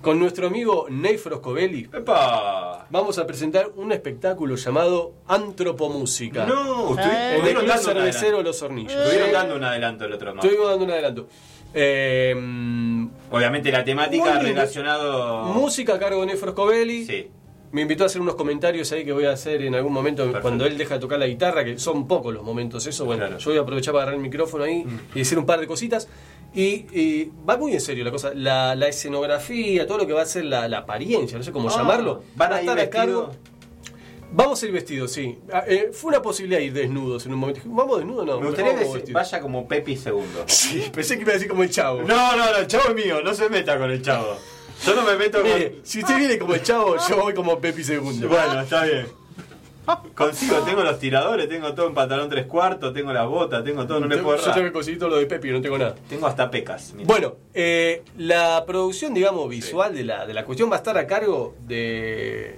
con nuestro amigo Ney Froscovelli. ¡Epa! Vamos a presentar un espectáculo llamado Antropomúsica. No, estoy, en el estuvieron Club dando un Cervecero adelanto. Los Hornillos. Estuvieron ¿sí? dando un adelanto el otro más. Estuvimos dando un adelanto. Eh, Obviamente la temática muy lindo. relacionado... Música a cargo de Ney Froscovelli. Sí. Me invitó a hacer unos comentarios ahí que voy a hacer en algún momento. Perfecto. Cuando él deja de tocar la guitarra, que son pocos los momentos eso. Bueno, Claro. yo voy a aprovechar para agarrar el micrófono ahí Mm. y decir un par de cositas. Y, y va muy en serio la cosa. La, la escenografía, todo lo que va a ser la, la apariencia, no sé cómo Ah, llamarlo. ¿van va a a ir estar a cargo. vestidos? Vamos a ir vestidos, sí. Ah, eh, fue una posibilidad ir desnudos en un momento. Dije, ¿vamos desnudos? No. Me gustaría mejor que vamos se- vestidos. vaya como Pepi segundo. Sí, pensé que iba a decir como el Chavo. No, no, no, el Chavo es mío, no se meta con el Chavo. Yo no me meto con... Mire, si usted viene como el Chavo, yo voy como Pepi Segundo. Bueno, está bien. Consigo, tengo los tiradores, tengo todo en pantalón tres cuartos, tengo las botas, tengo todo, no le puedo Yo tengo errar. que conseguir todo lo de Pepi, no tengo nada. Tengo hasta pecas. mira. Bueno, eh, la producción, digamos, visual de, la, de la cuestión va a estar a cargo de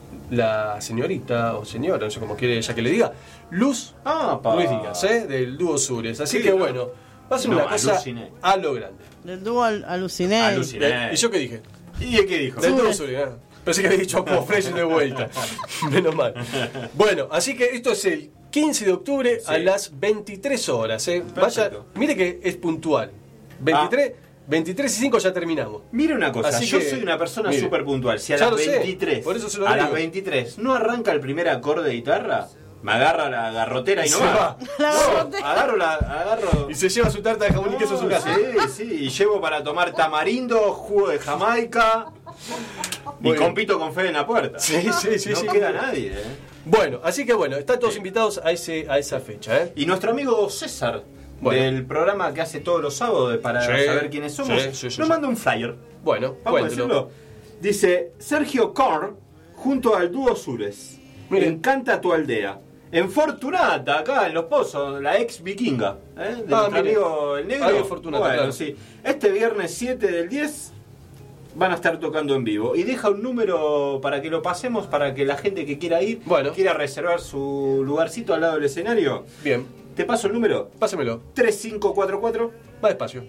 la señorita o señora, no sé cómo quiere ella que le diga, Luz Ah, pa. Ruiz Díaz, ¿eh? Del dúo Sures. Así Sí, que no. bueno, va a ser No, una cosa aluciné. a lo grande. Del dúo al- aluciné. Aluciné. Eh, ¿Y yo qué dije? ¿Y él qué dijo? Del dúo Sures. Sures, ah. Pensé que había dicho como Fresh de vuelta. Menos mal. Bueno, así que esto es el quince de octubre a Sí. las veintitrés horas. ¿eh? Vaya, Perfecto. mire que es puntual. veintitrés, veintitrés y cinco ya terminamos. Mire una cosa, Así yo que, soy una persona mire, súper puntual. Si a ya las lo sé, veintitrés, por eso se lo a digo. las veintitrés no arranca el primer acorde de guitarra, me agarra la garrotera y no Se va. va. La No, garrotera. agarro la, agarro. Y se lleva su tarta de jamón y queso a su casa. Sí, sí, y llevo para tomar tamarindo, jugo de Jamaica y Muy bien. compito con Fede en la puerta. Sí, sí, sí, no sí. queda nadie, ¿eh? Bueno, así que bueno, están todos invitados a ese a esa fecha, ¿eh? Y nuestro amigo César, Bueno. del programa que hace todos los sábados de- para Sí, saber quiénes somos, sí, sí, sí, nos sí. manda un flyer. Bueno, Vamos a cuéntelo. decirlo. Dice Sergio Korn junto al dúo Sures. Me Miren. encanta tu aldea. En Fortunata, acá en Los Pozos, la ex vikinga. ¿eh? De Ah, nuestro mire. amigo el negro. Ahí en Fortunata, Bueno, claro. sí. Este viernes siete del diez van a estar tocando en vivo. Y deja un número para que lo pasemos, para que la gente que quiera ir, Bueno. quiera reservar su lugarcito al lado del escenario. Bien, Te paso el número. pásemelo. tres cinco cuatro cuatro Va despacio.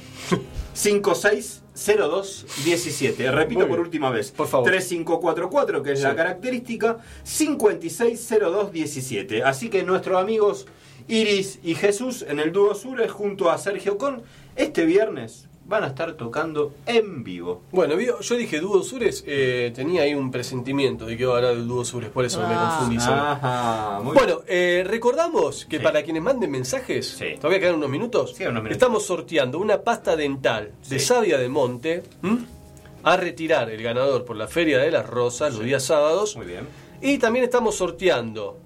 cinco seis cero dos uno siete. Repito Muy por bien. última vez. Por favor. tres cinco cuatro cuatro, que es Sí. la característica, cinco seis cero dos uno siete. Así que nuestros amigos Iris y Jesús en el dúo Sures junto a Sergio Con este viernes van a estar tocando en vivo. Bueno, vio, yo dije dúo Sures, eh, tenía ahí un presentimiento de que iba a hablar del dúo Sures, por eso me Ah. confundí. solo. Ajá, muy Bueno, eh, recordamos que Sí. para quienes manden mensajes, Sí. todavía quedan unos minutos, Sí, unos minutos. estamos sorteando una pasta dental de Sí. savia de monte, ¿m? a retirar el ganador por la Feria de las Rosas los días sábados. Muy bien. Y también estamos sorteando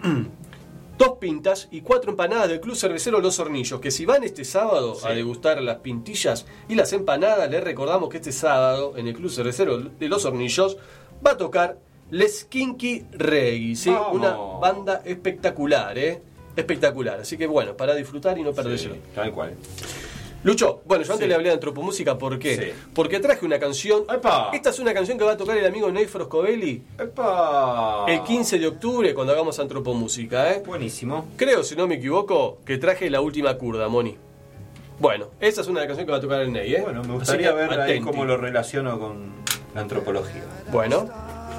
dos pintas y cuatro empanadas del Club Cervecero Los Hornillos, que si van este sábado Sí. a degustar las pintillas y las empanadas, les recordamos que este sábado en el Club Cervecero de Los Hornillos va a tocar Les Kinky Reggae, ¿sí? Vamos. Una banda espectacular, ¿eh? Espectacular. Así que bueno, para disfrutar y no perdérselo. Sí, tal cual. Lucho, bueno, yo antes Sí. le hablé de antropomúsica, ¿por qué? Sí. Porque traje una canción. ¡Epa! Esta es una canción que va a tocar el amigo Ney Froscovelli ¡Epa! el quince de octubre cuando hagamos antropomúsica, ¿eh? Buenísimo. Creo, si no me equivoco, que traje la última curda, Moni. Bueno, esa es una canción que va a tocar el Ney, ¿eh? Bueno, me Así gustaría que ver ahí atenti. cómo lo relaciono con la antropología. Bueno.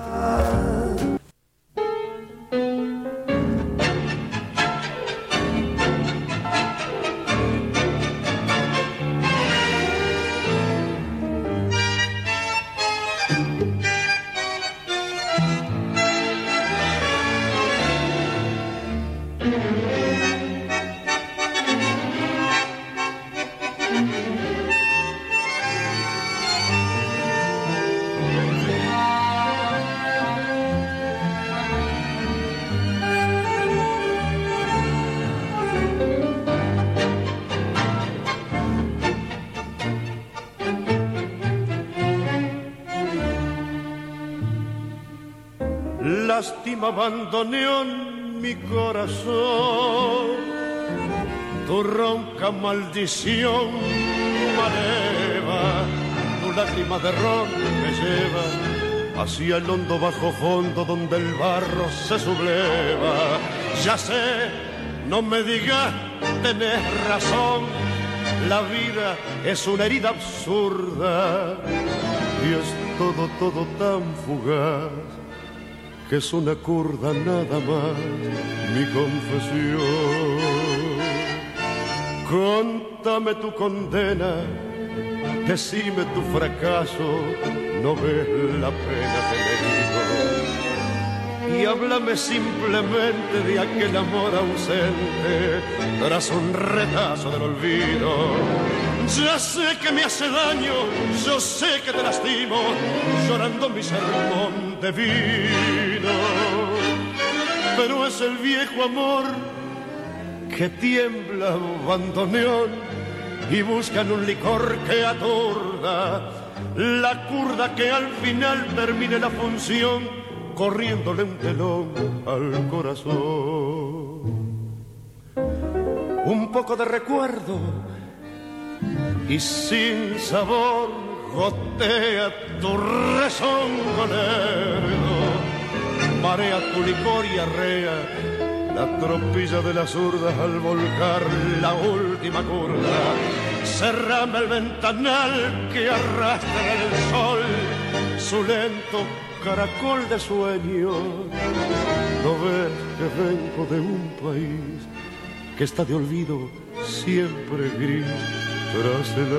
Lástima abandoneó mi corazón, tu ronca maldición maleva, tu lágrima de ron me lleva hacia el hondo bajo fondo donde el barro se subleva. Ya sé, no me digas, tenés razón, La vida es una herida absurda y es todo, todo tan fugaz que es una curda nada más mi confesión. Contame tu condena, decime tu fracaso, no ves la pena que me digo. Y háblame simplemente de aquel amor ausente tras un retazo del olvido. Ya sé que me hace daño, yo sé que te lastimo, llorando mi sermón de vino. Pero es el viejo amor que tiembla bandoneón y buscan un licor que atorda la curda que al final termine la función corriéndole un telón al corazón. Un poco de recuerdo y sin sabor gotea tu rezongo lerdo, marea tu licor y arrea la tropilla de las zurdas al volcar la última curva. Cerrame el ventanal que arrastra el sol su lento caracol de sueño. No ves que vengo de un país que está de olvido siempre gris tras el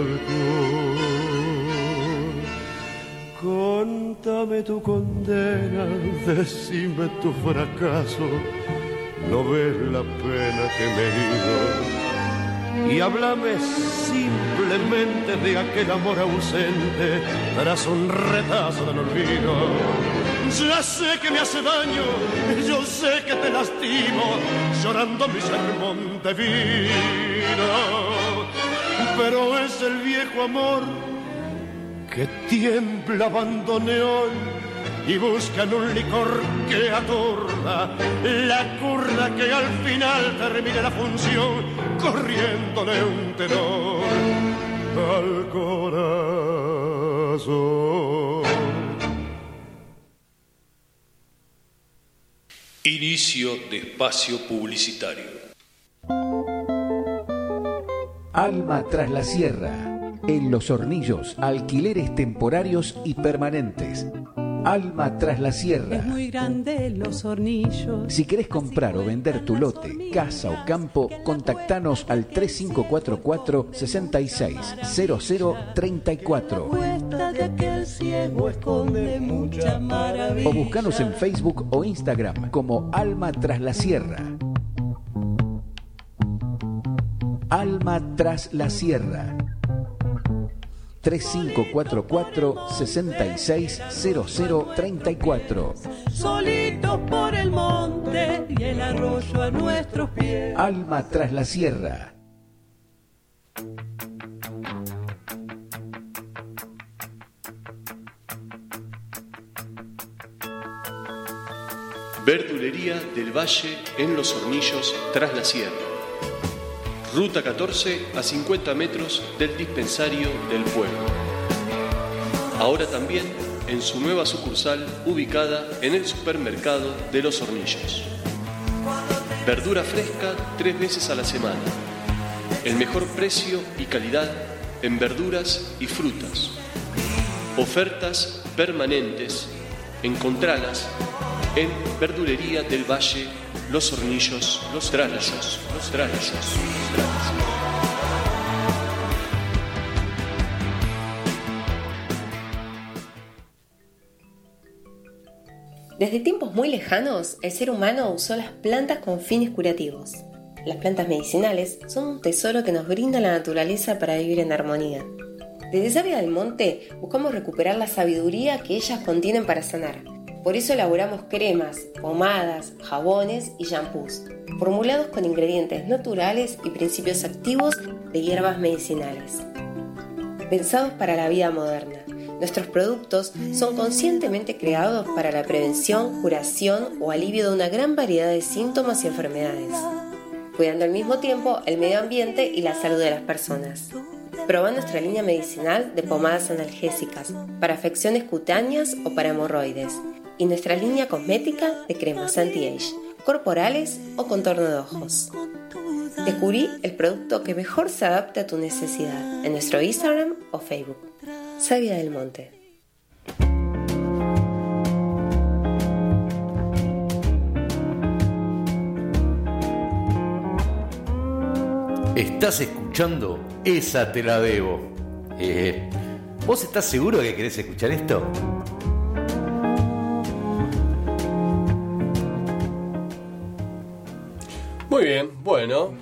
alcohol. Contame tu condena, decime tu fracaso, no ves la pena que me he ido. Y háblame simplemente de aquel amor ausente tras un retazo del olvido. Ya sé que me hace daño, yo sé que te lastimo, llorando mi sermón de vino. Pero es el viejo amor que tiembla bandoneón y buscan un licor que atorda la curda que al final termine la función corriéndole un tenor al corazón. Inicio de espacio publicitario. Alma tras la sierra. En Los Hornillos, alquileres temporarios y permanentes. Alma tras la sierra. Es muy grande Los Hornillos. Si querés comprar o vender tu lote, casa o campo, contactanos al tres cinco cuatro cuatro, seis seis cero cero tres cuatro. O buscanos en Facebook o Instagram como Alma tras la sierra. Alma tras la sierra. tres cinco cuatro cuatro, seis seis cero cero tres cuatro. Solitos por el monte y el arroyo a nuestros pies. Alma tras la sierra. Verdulería del Valle en Los Hornillos tras la sierra. Ruta catorce a cincuenta metros del dispensario del pueblo. Ahora también en su nueva sucursal ubicada en el supermercado de Los Hornillos. Verdura fresca tres veces a la semana. El mejor precio y calidad en verduras y frutas. Ofertas permanentes. Encontralas en Verdulería del Valle, Los Hornillos, Los Trállayos, Los Trállayos. Desde tiempos muy lejanos, el ser humano usó las plantas con fines curativos. Las plantas medicinales son un tesoro que nos brinda la naturaleza para vivir en armonía. Desde Sabia del Monte buscamos recuperar la sabiduría que ellas contienen para sanar. Por eso elaboramos cremas, pomadas, jabones y shampoos, formulados con ingredientes naturales y principios activos de hierbas medicinales. Pensados para la vida moderna, nuestros productos son conscientemente creados para la prevención, curación o alivio de una gran variedad de síntomas y enfermedades, cuidando al mismo tiempo el medio ambiente y la salud de las personas. Proba nuestra línea medicinal de pomadas analgésicas para afecciones cutáneas o para hemorroides y nuestra línea cosmética de cremas anti-age, corporales o contorno de ojos. Descubrí el producto que mejor se adapte a tu necesidad en nuestro Instagram o Facebook. Savia del Monte. Estás escuchando Esa Te La Debo. Eh, ¿Vos estás seguro de que querés escuchar esto? Muy bien, bueno.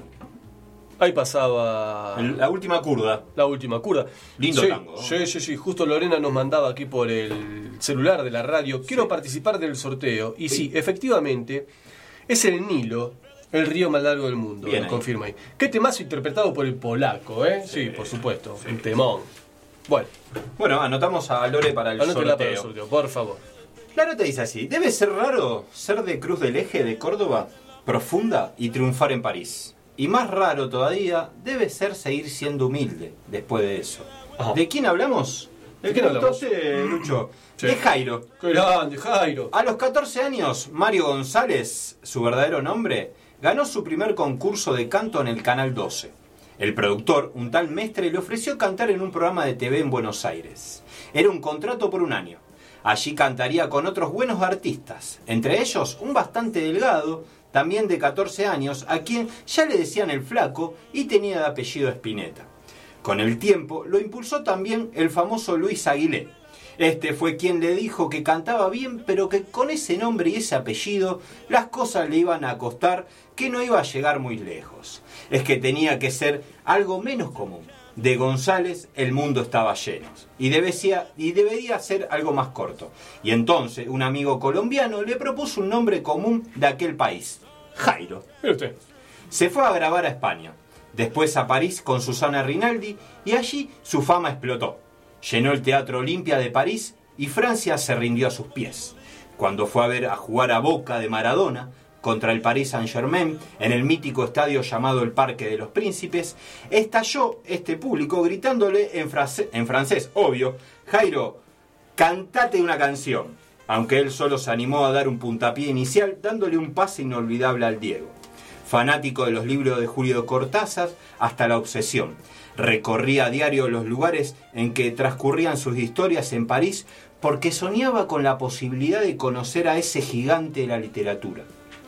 Ahí pasaba... La última curda. La última curda. Lindo sí, tango, ¿no? Sí, sí, sí. Justo Lorena nos mandaba aquí por el celular de la radio. Quiero sí. participar del sorteo. Y sí. sí, efectivamente, es el Nilo, el río más largo del mundo. Bien, lo confirma ahí. Qué temazo interpretado por el polaco, ¿eh? Sí, sí por supuesto. Sí. Un temón. Bueno. Bueno, anotamos a Lore para el sorteo. Para el sorteo, por favor. La nota dice así. Debe ser raro ser de Cruz del Eje de Córdoba, profunda, y triunfar en París. Y más raro todavía debe ser seguir siendo humilde después de eso. Ajá. ¿De quién hablamos? ¿De quién hablamos? Entonces, Lucho. Sí. De Jairo. ¡Qué grande, Jairo! A los catorce años, Mario González, su verdadero nombre, ganó su primer concurso de canto en el Canal doce. El productor, un tal Mestre, le ofreció cantar en un programa de T V en Buenos Aires. Era un contrato por un año. Allí cantaría con otros buenos artistas, entre ellos un bastante delgado, también de catorce años, a quien ya le decían el Flaco y tenía de apellido Spinetta. Con el tiempo lo impulsó también el famoso Luis Aguilé. Este fue quien le dijo que cantaba bien, pero que con ese nombre y ese apellido las cosas le iban a costar, que no iba a llegar muy lejos. Es que tenía que ser algo menos común. De González el mundo estaba lleno y debería, y debería ser algo más corto. Y entonces un amigo colombiano le propuso un nombre común de aquel país, Jairo. ¿Y usted? Se fue a grabar a España, después a París con Susana Rinaldi y allí su fama explotó. Llenó el Teatro Olimpia de París y Francia se rindió a sus pies. Cuando fue a ver a jugar a Boca de Maradona contra el Paris Saint-Germain en el mítico estadio llamado el Parque de los Príncipes, estalló este público gritándole en, frase, en francés, obvio, Jairo, cantate una canción, aunque él solo se animó a dar un puntapié inicial dándole un pase inolvidable al Diego. Fanático de los libros de Julio Cortázar hasta la obsesión, recorría a diario los lugares en que transcurrían sus historias en París porque soñaba con la posibilidad de conocer a ese gigante de la literatura.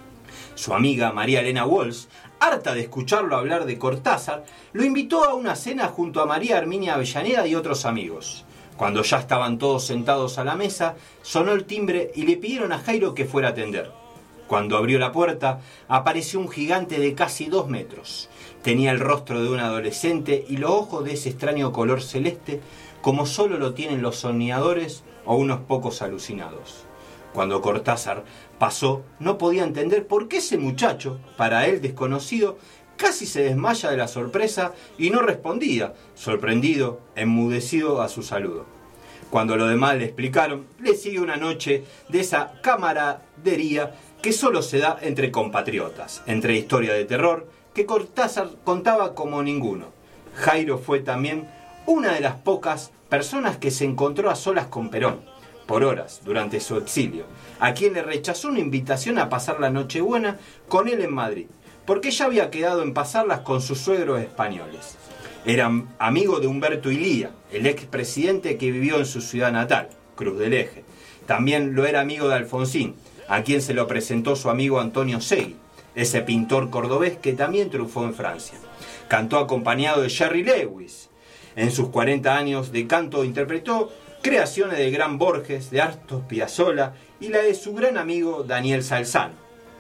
Su amiga María Elena Walsh, harta de escucharlo hablar de Cortázar, lo invitó a una cena junto a María Herminia Avellaneda y otros amigos. Cuando ya estaban todos sentados a la mesa, sonó el timbre y le pidieron a Jairo que fuera a atender. Cuando abrió la puerta, apareció un gigante de casi dos metros. Tenía el rostro de un adolescente y los ojos de ese extraño color celeste, como solo lo tienen los soñadores o unos pocos alucinados. Cuando Cortázar pasó, no podía entender por qué ese muchacho, para él desconocido, casi se desmaya de la sorpresa y no respondía, sorprendido, enmudecido a su saludo. Cuando los demás le explicaron, le sigue una noche de esa camaradería que solo se da entre compatriotas, entre historias de terror que Cortázar contaba como ninguno. Jairo fue también una de las pocas personas que se encontró a solas con Perón, por horas, durante su exilio, a quien le rechazó una invitación a pasar la Nochebuena con él en Madrid, porque ya había quedado en pasarlas con sus suegros españoles. Era amigo de Humberto Ilía, el expresidente que vivió en su ciudad natal, Cruz del Eje. También lo era amigo de Alfonsín, a quien se lo presentó su amigo Antonio Segui, ese pintor cordobés que también triunfó en Francia. Cantó acompañado de Jerry Lewis. En sus cuarenta años de canto interpretó creaciones del gran Borges, de Astor Piazzolla y la de su gran amigo Daniel Salzano.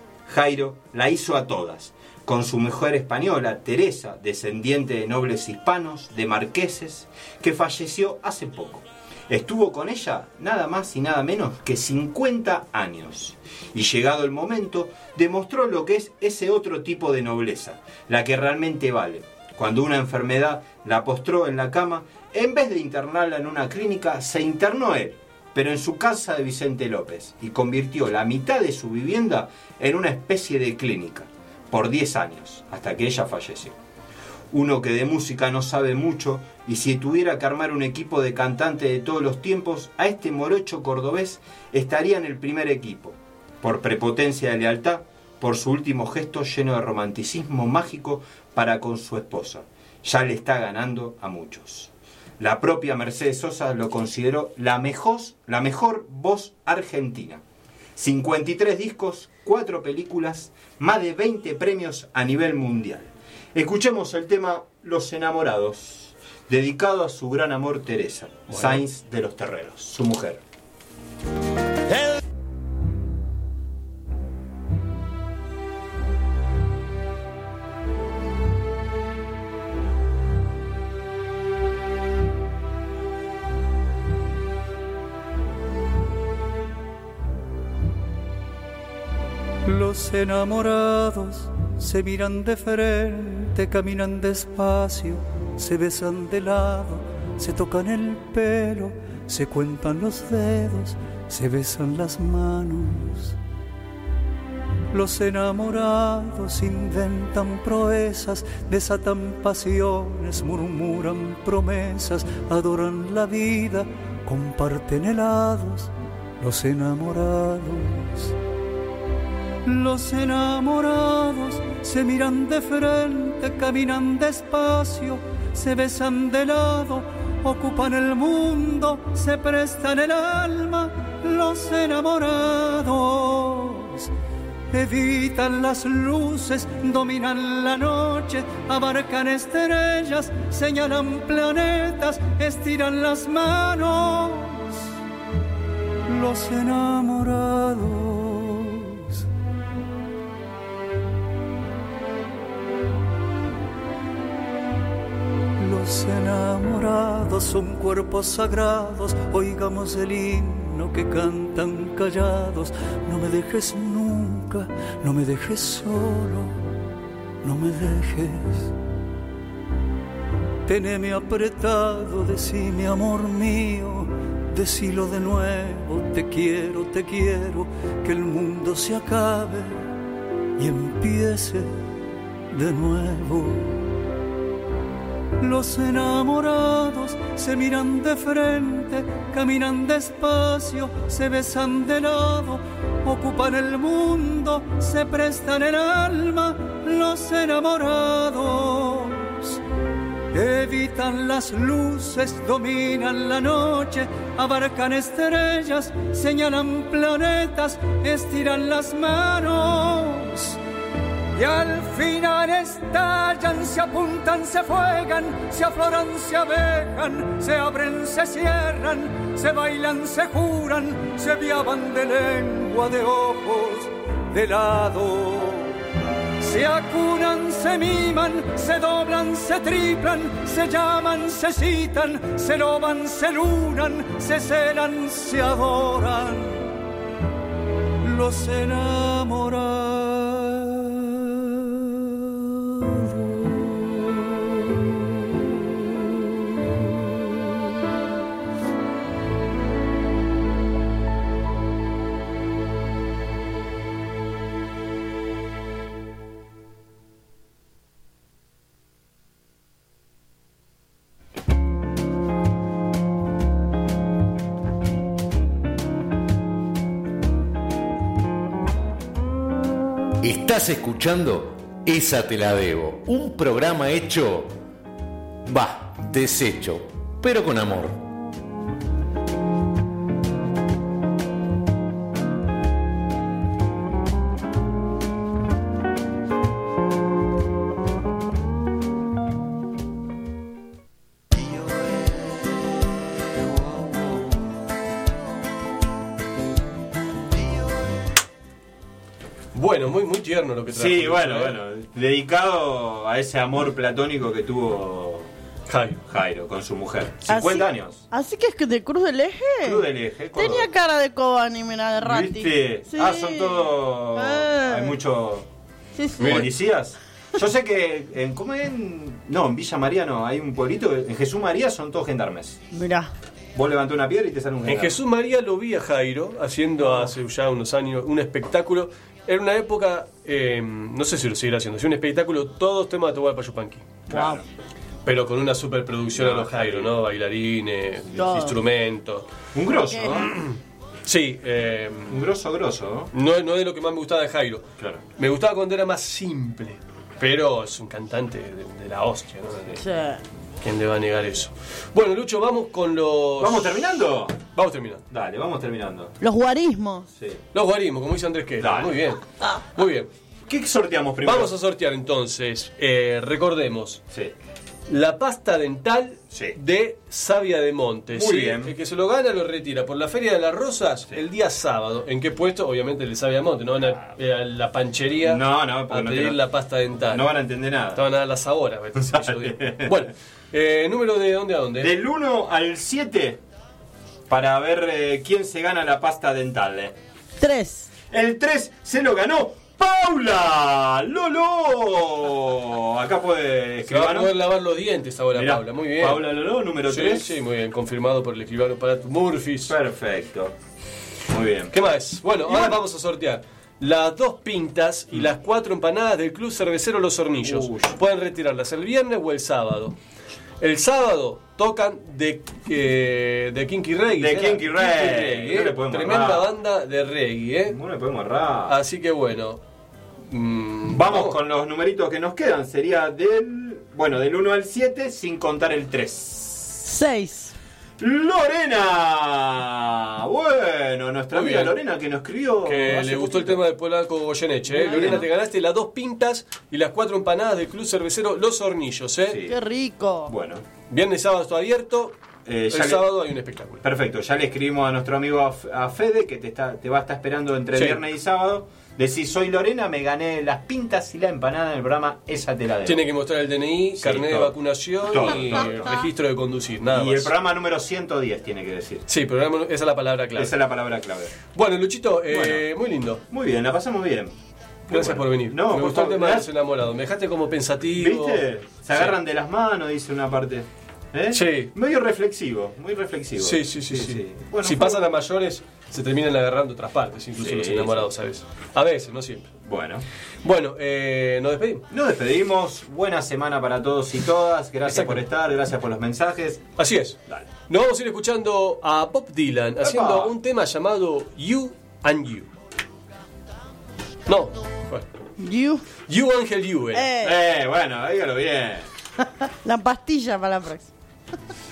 Jairo la hizo a todas, con su mujer española, Teresa, descendiente de nobles hispanos, de marqueses, que falleció hace poco. Estuvo con ella nada más y nada menos que cincuenta años. Y llegado el momento, demostró lo que es ese otro tipo de nobleza, la que realmente vale. Cuando una enfermedad la postró en la cama, en vez de internarla en una clínica, se internó él, pero en su casa de Vicente López, y convirtió la mitad de su vivienda en una especie de clínica, por diez años, hasta que ella falleció. Uno que de música no sabe mucho, y si tuviera que armar un equipo de cantantes de todos los tiempos, a este morocho cordobés estaría en el primer equipo, por prepotencia de lealtad, por su último gesto lleno de romanticismo mágico para con su esposa. Ya le está ganando a muchos. La propia Mercedes Sosa lo consideró la mejor, la mejor voz argentina. cincuenta y tres discos, cuatro películas, más de veinte premios a nivel mundial. Escuchemos el tema Los Enamorados, dedicado a su gran amor Teresa, bueno. Sainz de los Terreros, su mujer. El... Los enamorados se miran de frente, caminan despacio, se besan de lado, se tocan el pelo, se cuentan los dedos, se besan las manos. Los enamorados inventan proezas, desatan pasiones, murmuran promesas, adoran la vida, comparten helados. Los enamorados. Los enamorados se miran de frente, caminan despacio, se besan de lado, ocupan el mundo, se prestan el alma. Los enamorados evitan las luces, dominan la noche, abarcan estrellas, señalan planetas, estiran las manos. Los enamorados. Los enamorados son cuerpos sagrados, oigamos el himno que cantan callados. No me dejes nunca, no me dejes solo, no me dejes. Teneme apretado, decime amor mío, decilo de nuevo, te quiero, te quiero, que el mundo se acabe y empiece de nuevo. Los enamorados se miran de frente, caminan despacio, se besan de lado, ocupan el mundo, se prestan el alma. Los enamorados evitan las luces, dominan la noche, abarcan estrellas, señalan planetas, estiran las manos. Y al final estallan, se apuntan, se fuegan, se afloran, se abejan, se abren, se cierran, se bailan, se juran, se viaban de lengua, de ojos, de lado. Se acunan, se miman, se doblan, se triplan, se llaman, se citan, se loban, se lunan, se celan, se adoran. Los enamorados. Estás escuchando Esa te la debo, un programa hecho, va, deshecho, pero con amor. Bueno, muy, muy tierno lo que trajo. Sí, bueno, ¿eh? bueno, dedicado a ese amor platónico que tuvo Jairo, Jairo con su mujer. cincuenta así, años. Así que es que de Cruz del Eje. Cruz del Eje. Córdoba. Tenía cara de Cobani, mira, de Ratti. ¿Viste? Sí. Ah, son todos. Eh. Hay muchos sí, sí. policías. Yo sé que en, ¿cómo en? No, en Villa María no, hay un pueblito, en Jesús María son todos gendarmes. Mirá. Vos levantás una piedra y te sale un gendarme. En Jesús María lo vi a Jairo haciendo hace ya unos años un espectáculo. Era una época, eh, no sé si lo seguirá haciendo, es un espectáculo, todos temas de Atahualpa Yupanqui. Claro. Pero con una superproducción no, a los Jairo, ¿no? Bailarines, no. instrumentos. Un grosso, ¿no? Sí. Eh, un grosso grosso, ¿no? ¿no? No es lo que más me gustaba de Jairo. Claro. Me gustaba cuando era más simple. Pero es un cantante de, de la hostia, ¿no? De, Sí. ¿Quién le va a negar eso? Bueno, Lucho, vamos con los... ¿Vamos terminando? Vamos terminando. Dale, vamos terminando. Los guarismos. Sí. Los guarismos, como dice Andrés Queja. Muy bien. Muy bien. ¿Qué sorteamos primero? Vamos a sortear entonces, eh, recordemos, sí. la pasta dental sí. de Savia de Montes. Muy ¿sí? bien. El que se lo gana lo retira por la Feria de las Rosas sí. el día sábado. ¿En qué puesto? Obviamente el de Savia de Montes. No van a, eh, a la panchería no, no, a no pedir te... la pasta dental. No van a entender nada. Te van a dar las ahora. Bueno, eh, número de dónde a dónde. Del uno al siete para ver eh, quién se gana la pasta dental. Eh. tres. El tres se lo ganó Paula Lolo. Acá puede escribir. Va a poder lavar los dientes ahora. Mirá, Paula. Muy bien. Paula Lolo, número sí, tres. Sí, muy bien. Confirmado por el escribano para Murphys. Perfecto. Muy bien. ¿Qué más? Bueno, y ahora bueno. vamos a sortear las dos pintas y mm. las cuatro empanadas del Club Cervecero Los Hornillos. Uy. Pueden retirarlas el viernes o el sábado. El sábado tocan de, eh, de Kinky Reggae. De Kinky Reggae. Eh. No Tremenda errar. banda de reggae. ¿eh? No le podemos errar. Así que bueno. Mmm, vamos, vamos con los numeritos que nos quedan. Sería del. Bueno, del uno al siete sin contar el tres. seis. Lorena. Bueno, nuestra Muy amiga bien. Lorena que nos escribió. Que le gustó el tema del polaco Goyeneche. ¿eh? Lorena, te ganaste las dos pintas y las cuatro empanadas del Club Cervecero Los Hornillos. ¿eh? Sí. ¡Qué rico! Bueno. Viernes, sábado está abierto. Eh, el ya sábado le... hay un espectáculo. Perfecto, ya le escribimos a nuestro amigo a Fede que te, está, te va a estar esperando entre sí. viernes y sábado. Decís, soy Lorena, me gané las pintas y la empanada en el programa Esa te la debo. Tiene que mostrar el D N I, sí, carnet todo. de vacunación todo, y todo, todo. registro de conducir, nada y más. el programa número ciento diez tiene que decir. Sí, programa, esa es la palabra clave. Esa es la palabra clave. Bueno, Luchito, eh, bueno, muy lindo. Muy bien, la pasamos bien. Gracias bueno. por venir. No, me por gustó favor, el tema de gracias. los enamorados. Me dejaste como pensativo. ¿Viste? Se agarran sí. de las manos, dice una parte. ¿Eh? Sí. Medio reflexivo, muy reflexivo. Sí, sí, sí. sí, sí. Bueno, si fue... pasan a mayores, se terminan agarrando otras partes, incluso sí, los enamorados, sí. ¿sabes? A veces, no siempre. Bueno. Bueno, eh, nos despedimos. Nos despedimos. Buena semana para todos y todas. Gracias Exacto. por estar, gracias por los mensajes. Así es. Dale. Nos vamos a ir escuchando a Bob Dylan Epa. haciendo un tema llamado You and You. No, bueno. You. You Angel You. Eh, eh bueno, dígalo bien. La pastilla para la próxima.